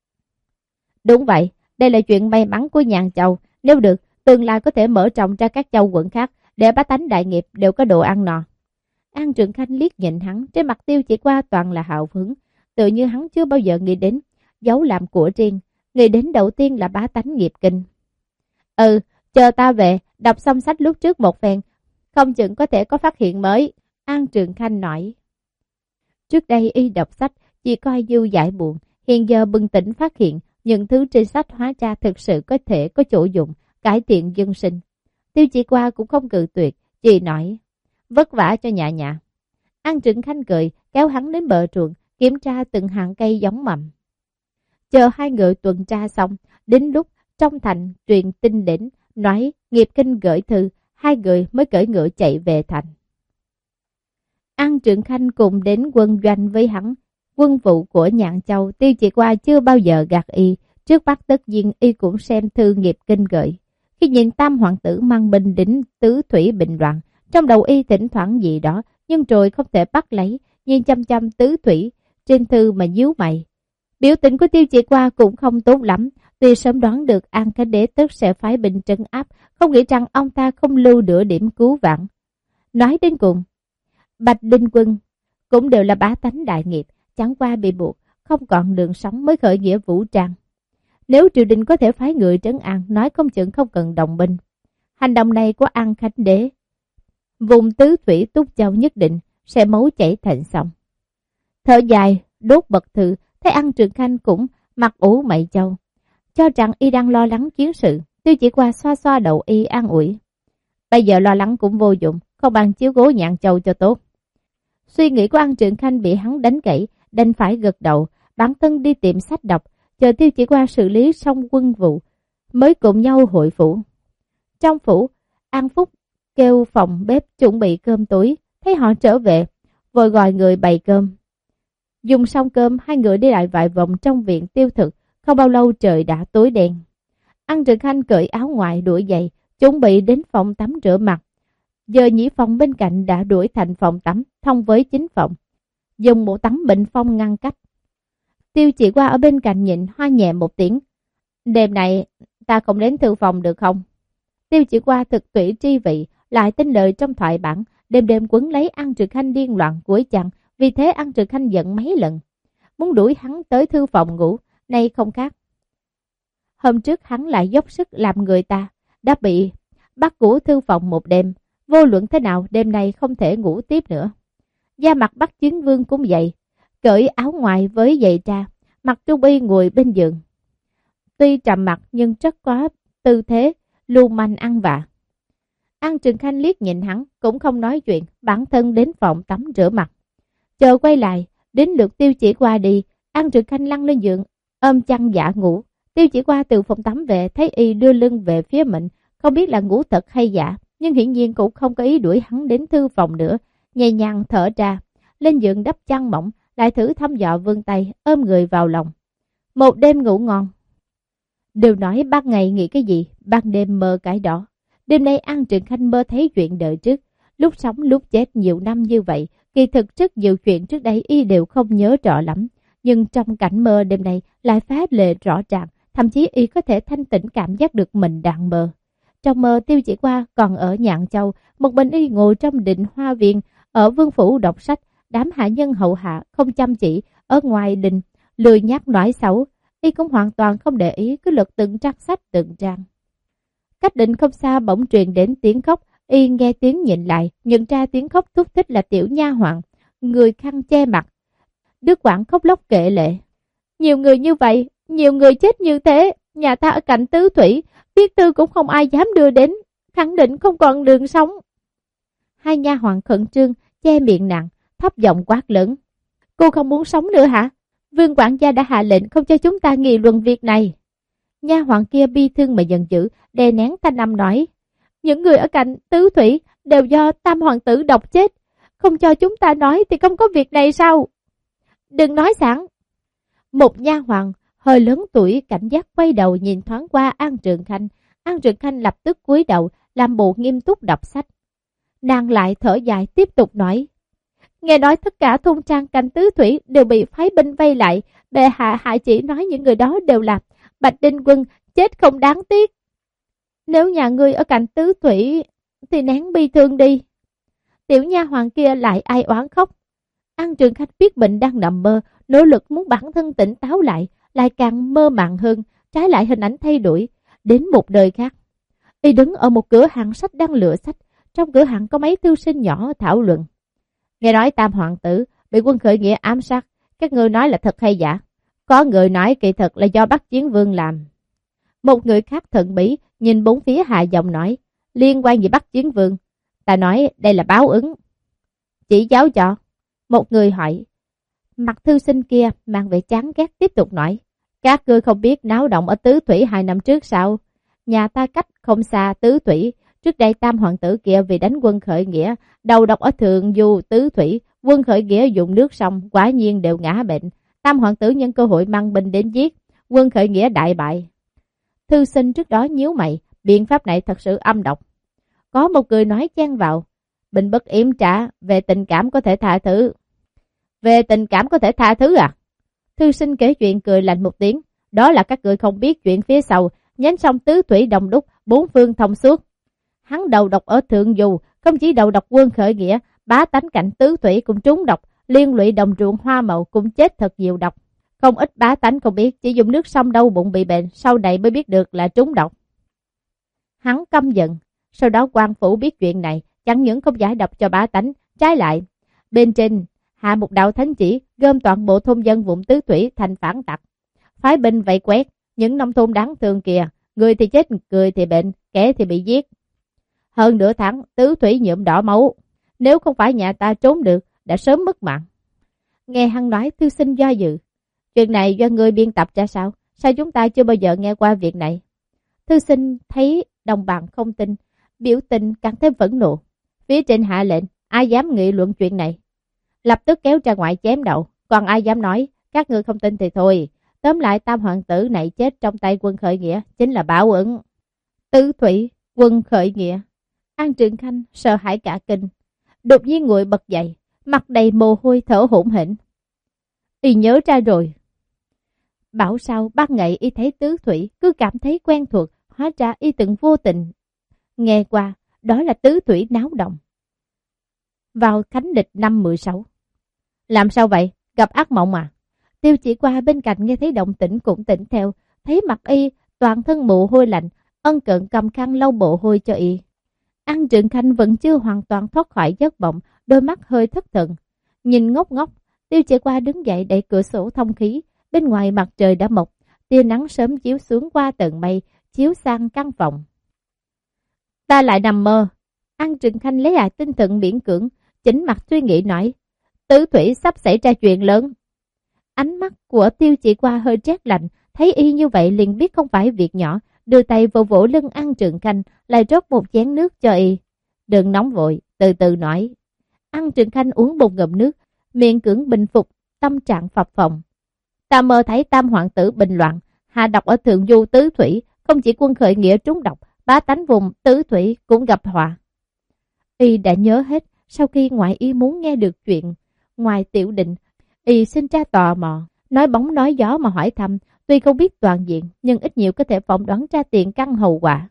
Đúng vậy, đây là chuyện may mắn của Nhạn Châu. Nếu được, tương lai có thể mở rộng ra các châu quận khác, để bá tánh Đại Nghiệp đều có đồ ăn no. An Trượng Khanh liếc nhìn hắn, trên mặt Tiêu Chỉ Qua toàn là hào hứng, tự như hắn chưa bao giờ nghĩ đến giấu làm của riêng, nghĩ đến đầu tiên là bá tánh nghiệp kinh. Ừ, chờ ta về, đọc xong sách lúc trước một phen, không chừng có thể có phát hiện mới. An Trượng Khanh nói. Trước đây y đọc sách, chỉ coi như giải buồn, hiện giờ bừng tỉnh phát hiện những thứ trên sách hóa ra thực sự có thể có chỗ dụng, cải thiện dân sinh. Tiêu Chỉ Qua cũng không cự tuyệt, chỉ nói, vất vả cho nhà nhà. An Trừng Khanh cười, kéo hắn đến bờ ruộng, kiểm tra từng hạng cây giống mầm. Chờ hai người tuần tra xong, đến lúc trong thành truyền tin đến, nói Nghiệp Kinh gửi thư, hai người mới cưỡi ngựa chạy về thành. An Trừng Khanh cùng đến quân doanh với hắn. Quân vụ của Nhạn Châu, Tiêu Chỉ Qua chưa bao giờ gạt y, trước bắt tất nhiên y cũng xem thư Nghiệp Kinh gửi. Khi nhìn tam hoàng tử mang binh đỉnh tứ thủy bình loạn, trong đầu y thỉnh thoảng gì đó, nhưng rồi không thể bắt lấy, nhìn chăm chăm tứ thủy trên thư mà nhíu mày. Biểu tình của Tiêu Chỉ Qua cũng không tốt lắm, tuy sớm đoán được An Khánh Đế tức sẽ phái binh trấn áp, không nghĩ rằng ông ta không lưu được điểm cứu vãn. Nói đến cùng, Bạch Đinh Quân cũng đều là bá tánh đại nghiệp, chẳng qua bị buộc, không còn đường sống mới khởi nghĩa vũ trang. Nếu triều đình có thể phái người trấn an, nói không chừng không cần đồng binh. Hành động này của An Khánh Đế, vùng tứ thủy Túc Châu nhất định sẽ máu chảy thành sông. Thở dài, đốt bật thư, thấy An Trừng Khanh cũng mặt ủ mày châu, cho rằng y đang lo lắng chiến sự. Tiêu Chỉ Qua xoa xoa đầu y an ủi. Bây giờ lo lắng cũng vô dụng, không bằng chiếu cố Nhạn Châu cho tốt. Suy nghĩ của An Trừng Khanh bị hắn đánh gãy, đành phải gật đầu, bản thân đi tìm sách đọc, chờ Tiêu Chỉ Qua xử lý xong quân vụ, mới cùng nhau hội phủ. Trong phủ, An Phúc kêu phòng bếp chuẩn bị cơm tối, thấy họ trở về, vội gọi người bày cơm. Dùng xong cơm, hai người đi lại vài vòng trong viện tiêu thực, không bao lâu trời đã tối đen. An Trừng Khanh cởi áo ngoài đuổi giày, chuẩn bị đến phòng tắm rửa mặt. Giờ nhĩ phòng bên cạnh đã đuổi thành phòng tắm, thông với chính phòng, dùng một tấm bình phong ngăn cách. Tiêu Chỉ Qua ở bên cạnh nhịn hoa nhẹ một tiếng. Đêm này ta không đến thư phòng được không? Tiêu Chỉ Qua thực tủy tri vị, lại tin lời trong thoại bản, đêm đêm quấn lấy An Trừng Khanh điên loạn cuối chăng. Vì thế An Trừng Khanh giận mấy lần, muốn đuổi hắn tới thư phòng ngủ, nay không khác. Hôm trước hắn lại dốc sức làm người ta, đã bị bắt ngủ thư phòng một đêm, vô luận thế nào đêm nay không thể ngủ tiếp nữa. Da mặt Bắc Chiến Vương cũng vậy, cởi áo ngoài với giày tra, mặc trung y ngồi bên giường. Tuy trầm mặc nhưng rất có tư thế, lưu manh ăn vạ. An Trừng Khanh liếc nhìn hắn, cũng không nói chuyện, bản thân đến phòng tắm rửa mặt. Chờ quay lại, đến lượt Tiêu Chỉ Qua đi, An Trừng Khanh lăn lên giường, ôm chăn dạ ngủ. Tiêu Chỉ Qua từ phòng tắm về, thấy y đưa lưng về phía mình, không biết là ngủ thật hay giả, nhưng hiển nhiên cũng không có ý đuổi hắn đến thư phòng nữa, nhẹ nhàng thở ra, lên giường đắp chăn mỏng, lại thử thăm dò vươn tay, ôm người vào lòng. Một đêm ngủ ngon. Đều nói ban ngày nghĩ cái gì, ban đêm mơ cái đó. Đêm nay An Trừng Khanh mơ thấy chuyện đời trước, lúc sống lúc chết nhiều năm như vậy, kỳ thực rất nhiều chuyện trước đây y đều không nhớ rõ lắm, nhưng trong cảnh mơ đêm nay lại phá lệ rõ ràng, thậm chí y có thể thanh tĩnh cảm giác được mình đang mơ. Trong mơ Tiêu Chỉ Qua còn ở Nhạn Châu, một mình y ngồi trong Định Hoa Viên, ở vương phủ đọc sách, đám hạ nhân hậu hạ không chăm chỉ, ở ngoài đình lười nhác nói xấu, y cũng hoàn toàn không để ý, cứ lật từng trang sách từng trang. Cách định không xa bỗng truyền đến tiếng khóc, y nghe tiếng nhìn lại, nhận ra tiếng khóc thúc thích là tiểu nha hoàn, người khăn che mặt. Đứa quản khóc lóc kệ lệ. Nhiều người như vậy, nhiều người chết như thế, nhà ta ở cạnh tứ thủy, viết thư cũng không ai dám đưa đến, khẳng định không còn đường sống. Hai nha hoàn khẩn trương, che miệng nặng, thấp giọng quát lớn. Cô không muốn sống nữa hả? Vương quản gia đã hạ lệnh không cho chúng ta nghị luận việc này. Nha hoàn kia bi thương mà giận dữ, đè nén thanh âm nói. Những người ở cạnh tứ thủy đều do tam hoàng tử độc chết, không cho chúng ta nói thì không có việc này sao? Đừng nói sẵn. Một nha hoàn hơi lớn tuổi cảnh giác quay đầu nhìn thoáng qua An Trừng Khanh. An Trừng Khanh lập tức cúi đầu làm bộ nghiêm túc đọc sách. Nàng lại thở dài tiếp tục nói. Nghe nói tất cả thôn trang cạnh tứ thủy đều bị phái binh vây lại, bệ hạ hạ chỉ nói những người đó đều là Bạch Đinh Quân, chết không đáng tiếc. Nếu nhà ngươi ở cạnh tứ thủy thì nén bi thương đi. Tiểu nha hoàng kia lại ai oán khóc. An Trừng Khanh biết bệnh đang nằm mơ, nỗ lực muốn bản thân tỉnh táo lại, lại càng mơ màng hơn, trái lại hình ảnh thay đổi, đến một đời khác. Y đứng ở một cửa hàng sách đang lựa sách, trong cửa hàng có mấy thư sinh nhỏ thảo luận. Nghe nói tam hoàng tử bị quân khởi nghĩa ám sát, các ngươi nói là thật hay giả? Có người nói kỳ thực là do Bắc Chiến Vương làm. Một người khác thần bí nhìn bốn phía hạ giọng nói, liên quan gì Bắc Chiến Vương? Ta nói đây là báo ứng. Chỉ giáo cho. Một người hỏi. Mặt thư sinh kia mang vẻ chán ghét tiếp tục nói, các ngươi không biết náo động ở Tứ Thủy hai năm trước sao? Nhà ta cách không xa Tứ Thủy. Trước đây tam hoàng tử kia vì đánh quân khởi nghĩa, đầu độc ở thượng du Tứ Thủy, quân khởi nghĩa dùng nước sông, quả nhiên đều ngã bệnh. Tam hoàng tử nhân cơ hội mang binh đến giết, quân khởi nghĩa đại bại. Thư sinh trước đó nhíu mày, biện pháp này thật sự âm độc. Có một người nói chen vào, bình bất yểm trả, về tình cảm có thể tha thứ. Về tình cảm có thể tha thứ à? Thư sinh kể chuyện cười lạnh một tiếng, đó là các người không biết chuyện phía sau, nhánh sông Tứ Thủy đông đúc, bốn phương thông suốt. Hắn đầu độc ở thượng du, không chỉ đầu độc quân khởi nghĩa, bá tánh cạnh Tứ Thủy cũng trúng độc, liên lụy đồng ruộng hoa màu cũng chết thật nhiều độc. Không ít bá tánh không biết, chỉ dùng nước sông đau bụng bị bệnh, sau này mới biết được là trúng độc. Hắn căm giận, sau đó quan phủ biết chuyện này, chẳng những không giải độc cho bá tánh, trái lại, bên trên hạ một đạo thánh chỉ, gom toàn bộ thôn dân vùng Tứ Thủy thành phản tặc. Phái binh vây quét, những nông thôn đáng thương kìa, người thì chết, người thì bệnh, kẻ thì bị giết. Hơn nửa tháng, Tứ Thủy nhuộm đỏ máu, nếu không phải nhà ta trốn được, đã sớm mất mạng. Nghe hắn nói, thư sinh do dự. Chuyện này do người biên tập ra sao? Sao chúng ta chưa bao giờ nghe qua việc này? Thư sinh thấy đồng bạn không tin, biểu tình càng thêm phẫn nộ. Phía trên hạ lệnh, ai dám nghị luận chuyện này? Lập tức kéo ra ngoài chém đầu, còn ai dám nói, các ngươi không tin thì thôi. Tóm lại tam hoàng tử này chết trong tay quân khởi nghĩa, chính là báo ứng. Tứ Thủy, quân khởi nghĩa. An Trường Khanh sợ hãi cả kinh, đột nhiên ngồi bật dậy, mặt đầy mồ hôi thở hổn hển. Y nhớ ra rồi. Bảo sao ban ngày y thấy Tứ Thủy cứ cảm thấy quen thuộc, hóa ra y từng vô tình nghe qua, đó là Tứ Thủy náo động vào khánh lịch năm mười sáu. Làm sao vậy? Gặp ác mộng à? Tiêu Chỉ Qua bên cạnh nghe thấy động tĩnh cũng tỉnh theo, thấy mặt y toàn thân mồ hôi lạnh, ân cận cầm khăn lau mồ hôi cho y. An Trường Khanh vẫn chưa hoàn toàn thoát khỏi giấc mộng, đôi mắt hơi thất thần, nhìn ngốc ngốc. Tiêu Chỉ Qua đứng dậy đẩy cửa sổ thông khí, bên ngoài mặt trời đã mọc, tia nắng sớm chiếu xuống qua tầng mây, chiếu sang căn phòng. Ta lại nằm mơ. An Trường Khanh lấy lại tinh thần miễn cưỡng, chỉnh mặt suy nghĩ nói, Tứ Thủy sắp xảy ra chuyện lớn. Ánh mắt của Tiêu Chỉ Qua hơi rét lạnh, thấy y như vậy liền biết không phải việc nhỏ, đưa tay vỗ vỗ lưng An Trường Khanh, lại rót một chén nước cho y. Đừng nóng vội, từ từ nói. An Trường Khanh uống một ngụm nước, miệng cưỡng bình phục, tâm trạng phập phồng. Ta mơ thấy tam hoàng tử bình loạn, hạ độc ở thượng du Tứ Thủy, không chỉ quân khởi nghĩa trúng độc, bá tánh vùng Tứ Thủy cũng gặp họa. Y đã nhớ hết, sau khi ngoại y muốn nghe được chuyện ngoài Tiểu Định, y sinh ra tò mò, nói bóng nói gió mà hỏi thăm, tuy không biết toàn diện, nhưng ít nhiều có thể phỏng đoán ra tiền căn hậu quả.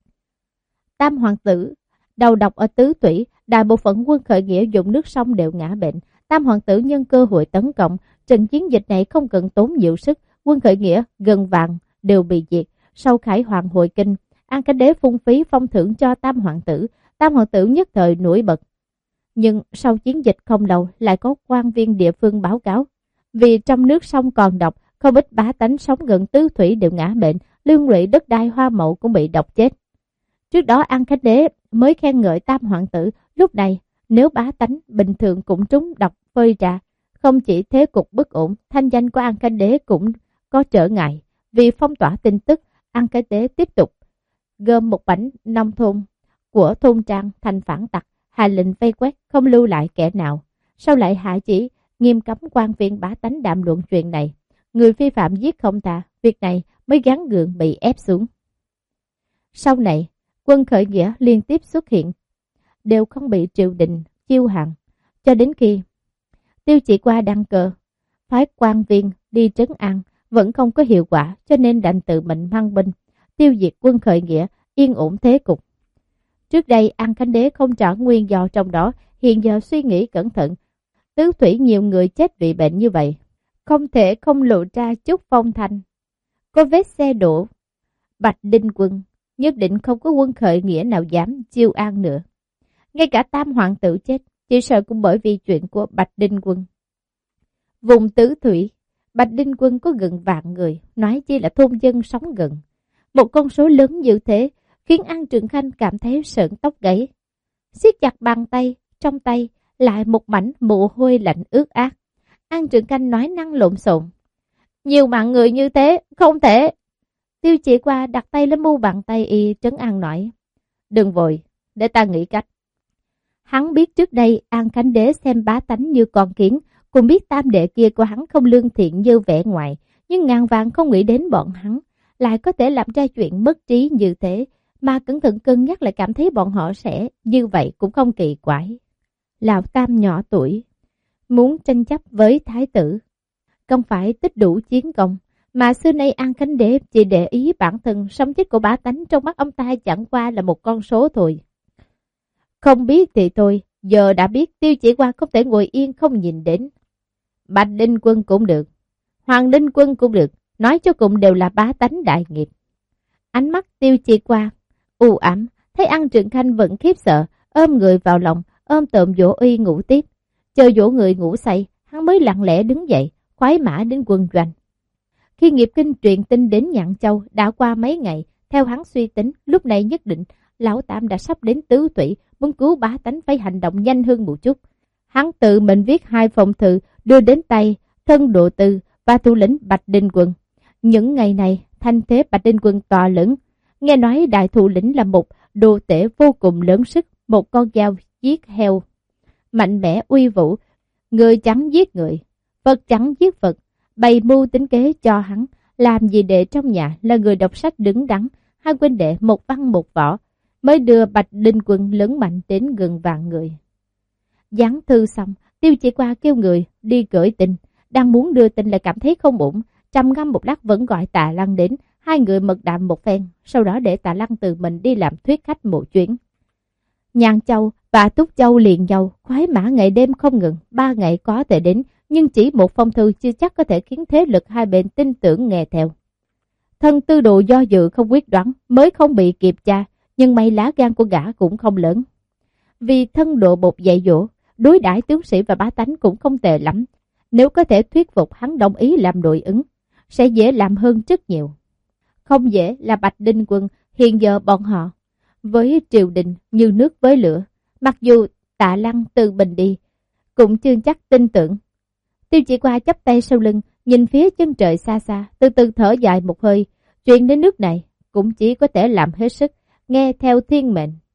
Tam hoàng tử đầu độc ở Tứ Thủy, đại bộ phận quân khởi nghĩa dùng nước sông đều ngã bệnh. Tam hoàng tử nhân cơ hội tấn công, trận chiến dịch này không cần tốn nhiều sức, quân khởi nghĩa gần vạn đều bị diệt. Sau khải hoàng hồi kinh, An Khánh Đế phung phí phong thưởng cho tam hoàng tử, tam hoàng tử nhất thời nổi bật. Nhưng sau chiến dịch không lâu lại có quan viên địa phương báo cáo, vì trong nước sông còn độc, không ít bá tánh sống gần Tứ Thủy đều ngã bệnh, liên lụy đất đai hoa mậu cũng bị độc chết. Trước đó An Khánh Đế mới khen ngợi tam hoàng tử, lúc này nếu bá tánh bình thường cũng trúng độc phơi ra, không chỉ thế cục bất ổn, thanh danh của An Khánh Đế cũng có trở ngại. Vì phong tỏa tin tức, An Khánh Đế tiếp tục gom một mảnh nông thôn của thôn trang thành phản tặc, hạ lệnh vây quét, không lưu lại kẻ nào. Sau lại hạ chỉ nghiêm cấm quan viên bá tánh đàm luận chuyện này, người vi phạm giết không tha, việc này mới gắn gượng bị ép xuống. Sau này, quân khởi nghĩa liên tiếp xuất hiện, đều không bị triều đình chiêu hàng, cho đến khi Tiêu Chỉ Qua đăng cơ, phái quan viên đi trấn an vẫn không có hiệu quả, cho nên đành tự mình mang binh tiêu diệt quân khởi nghĩa, yên ổn thế cục. Trước đây An Khánh Đế không rõ nguyên do trong đó, hiện giờ suy nghĩ cẩn thận, Tứ Thủy nhiều người chết vì bệnh như vậy, không thể không lộ ra chút phong thanh. Có vết xe đổ Bạch Đinh Quân, nhất định không có quân khởi nghĩa nào dám chiêu an nữa. Ngay cả tam hoàng tử chết, chỉ sợ cũng bởi vì chuyện của Bạch Đinh Quân. Vùng Tứ Thủy, Bạch Đinh Quân có gần vạn người, nói chi là thôn dân sống gần. Một con số lớn như thế khiến An Trường Khanh cảm thấy sởn tóc gáy. Siết chặt bàn tay, trong tay lại một mảnh mồ hôi lạnh ướt át. An Trường Khanh nói năng lộn xộn. Nhiều mạng người như thế, không thể. Tiêu Chỉ Qua đặt tay lên mu bàn tay y trấn an nói. Đừng vội, để ta nghĩ cách. Hắn biết trước đây An Khánh Đế xem bá tánh như con kiến, cũng biết tam đệ kia của hắn không lương thiện như vẻ ngoài, nhưng ngàn vạn không nghĩ đến bọn hắn lại có thể làm ra chuyện mất trí như thế, mà cẩn thận cân nhắc lại cảm thấy bọn họ sẽ như vậy cũng không kỳ quái. Lão Tam nhỏ tuổi, muốn tranh chấp với thái tử, không phải tích đủ chiến công, mà xưa nay An Khánh Đế chỉ để ý bản thân, sống chết của bá tánh trong mắt ông ta chẳng qua là một con số thôi. Không biết thì thôi, giờ đã biết Tiêu Chỉ Qua không thể ngồi yên không nhìn đến. Bạch Đinh Quân cũng được, Hoàng Đinh Quân cũng được, nói cho cùng đều là bá tánh đại nghiệp. Ánh mắt Tiêu Chỉ Qua u ám, thấy An Trường Khanh vẫn khiếp sợ, ôm người vào lòng, ôm tộm dỗ y ngủ tiếp. Chờ dỗ người ngủ say, hắn mới lặng lẽ đứng dậy, khoái mã đến quân doanh. Khi nghiệp kinh truyền tin đến Nhạn Châu đã qua mấy ngày, theo hắn suy tính, lúc này nhất định Lão Tam đã sắp đến Tứ Thủy, muốn cứu bá tánh phải hành động nhanh hơn một chút. Hắn tự mình viết hai phong thư đưa đến tay thân độ tư và thủ lĩnh Bạch Đinh Quân. Những ngày này, thanh thế Bạch Đinh Quân to lớn. Nghe nói đại thủ lĩnh là một đồ tể vô cùng lớn sức, một con dao giết heo, mạnh mẽ uy vũ, người chẳng giết người, Phật chẳng giết Phật, bày mưu tính kế cho hắn, làm gì để trong nhà là người đọc sách đứng đắn, hai huynh đệ một văn một võ, mới đưa Bạch Đinh Quân lớn mạnh đến gần vạn người. Giáng thư xong, Tiêu Chỉ Qua kêu người đi gửi tin, đang muốn đưa tin lại cảm thấy không ổn, trầm ngâm một lát vẫn gọi Tạ Lăng đến, hai người mật đàm một phen, sau đó để Tạ Lăng tự mình đi làm thuyết khách một chuyến. Nhạn Châu và Túc Châu liền nhau, khoái mã ngày đêm không ngừng, ba ngày có thể đến, nhưng chỉ một phong thư chưa chắc có thể khiến thế lực hai bên tin tưởng nghe theo. Thân tư đồ do dự không quyết đoán, mới không bị kịp tra, nhưng may lá gan của gã cũng không lớn. Vì thân độ bột dạy dỗ, đối đãi tướng sĩ và bá tánh cũng không tệ lắm. Nếu có thể thuyết phục hắn đồng ý làm nội ứng, sẽ dễ làm hơn rất nhiều. Không dễ là Bạch Đinh Quân, hiện giờ bọn họ với triều đình như nước với lửa. Mặc dù Tạ Lăng từ bình đi, cũng chưa chắc tin tưởng. Tiêu Chỉ Qua chắp tay sau lưng, nhìn phía chân trời xa xa, từ từ thở dài một hơi. Chuyện đến nước này cũng chỉ có thể làm hết sức, nghe theo thiên mệnh.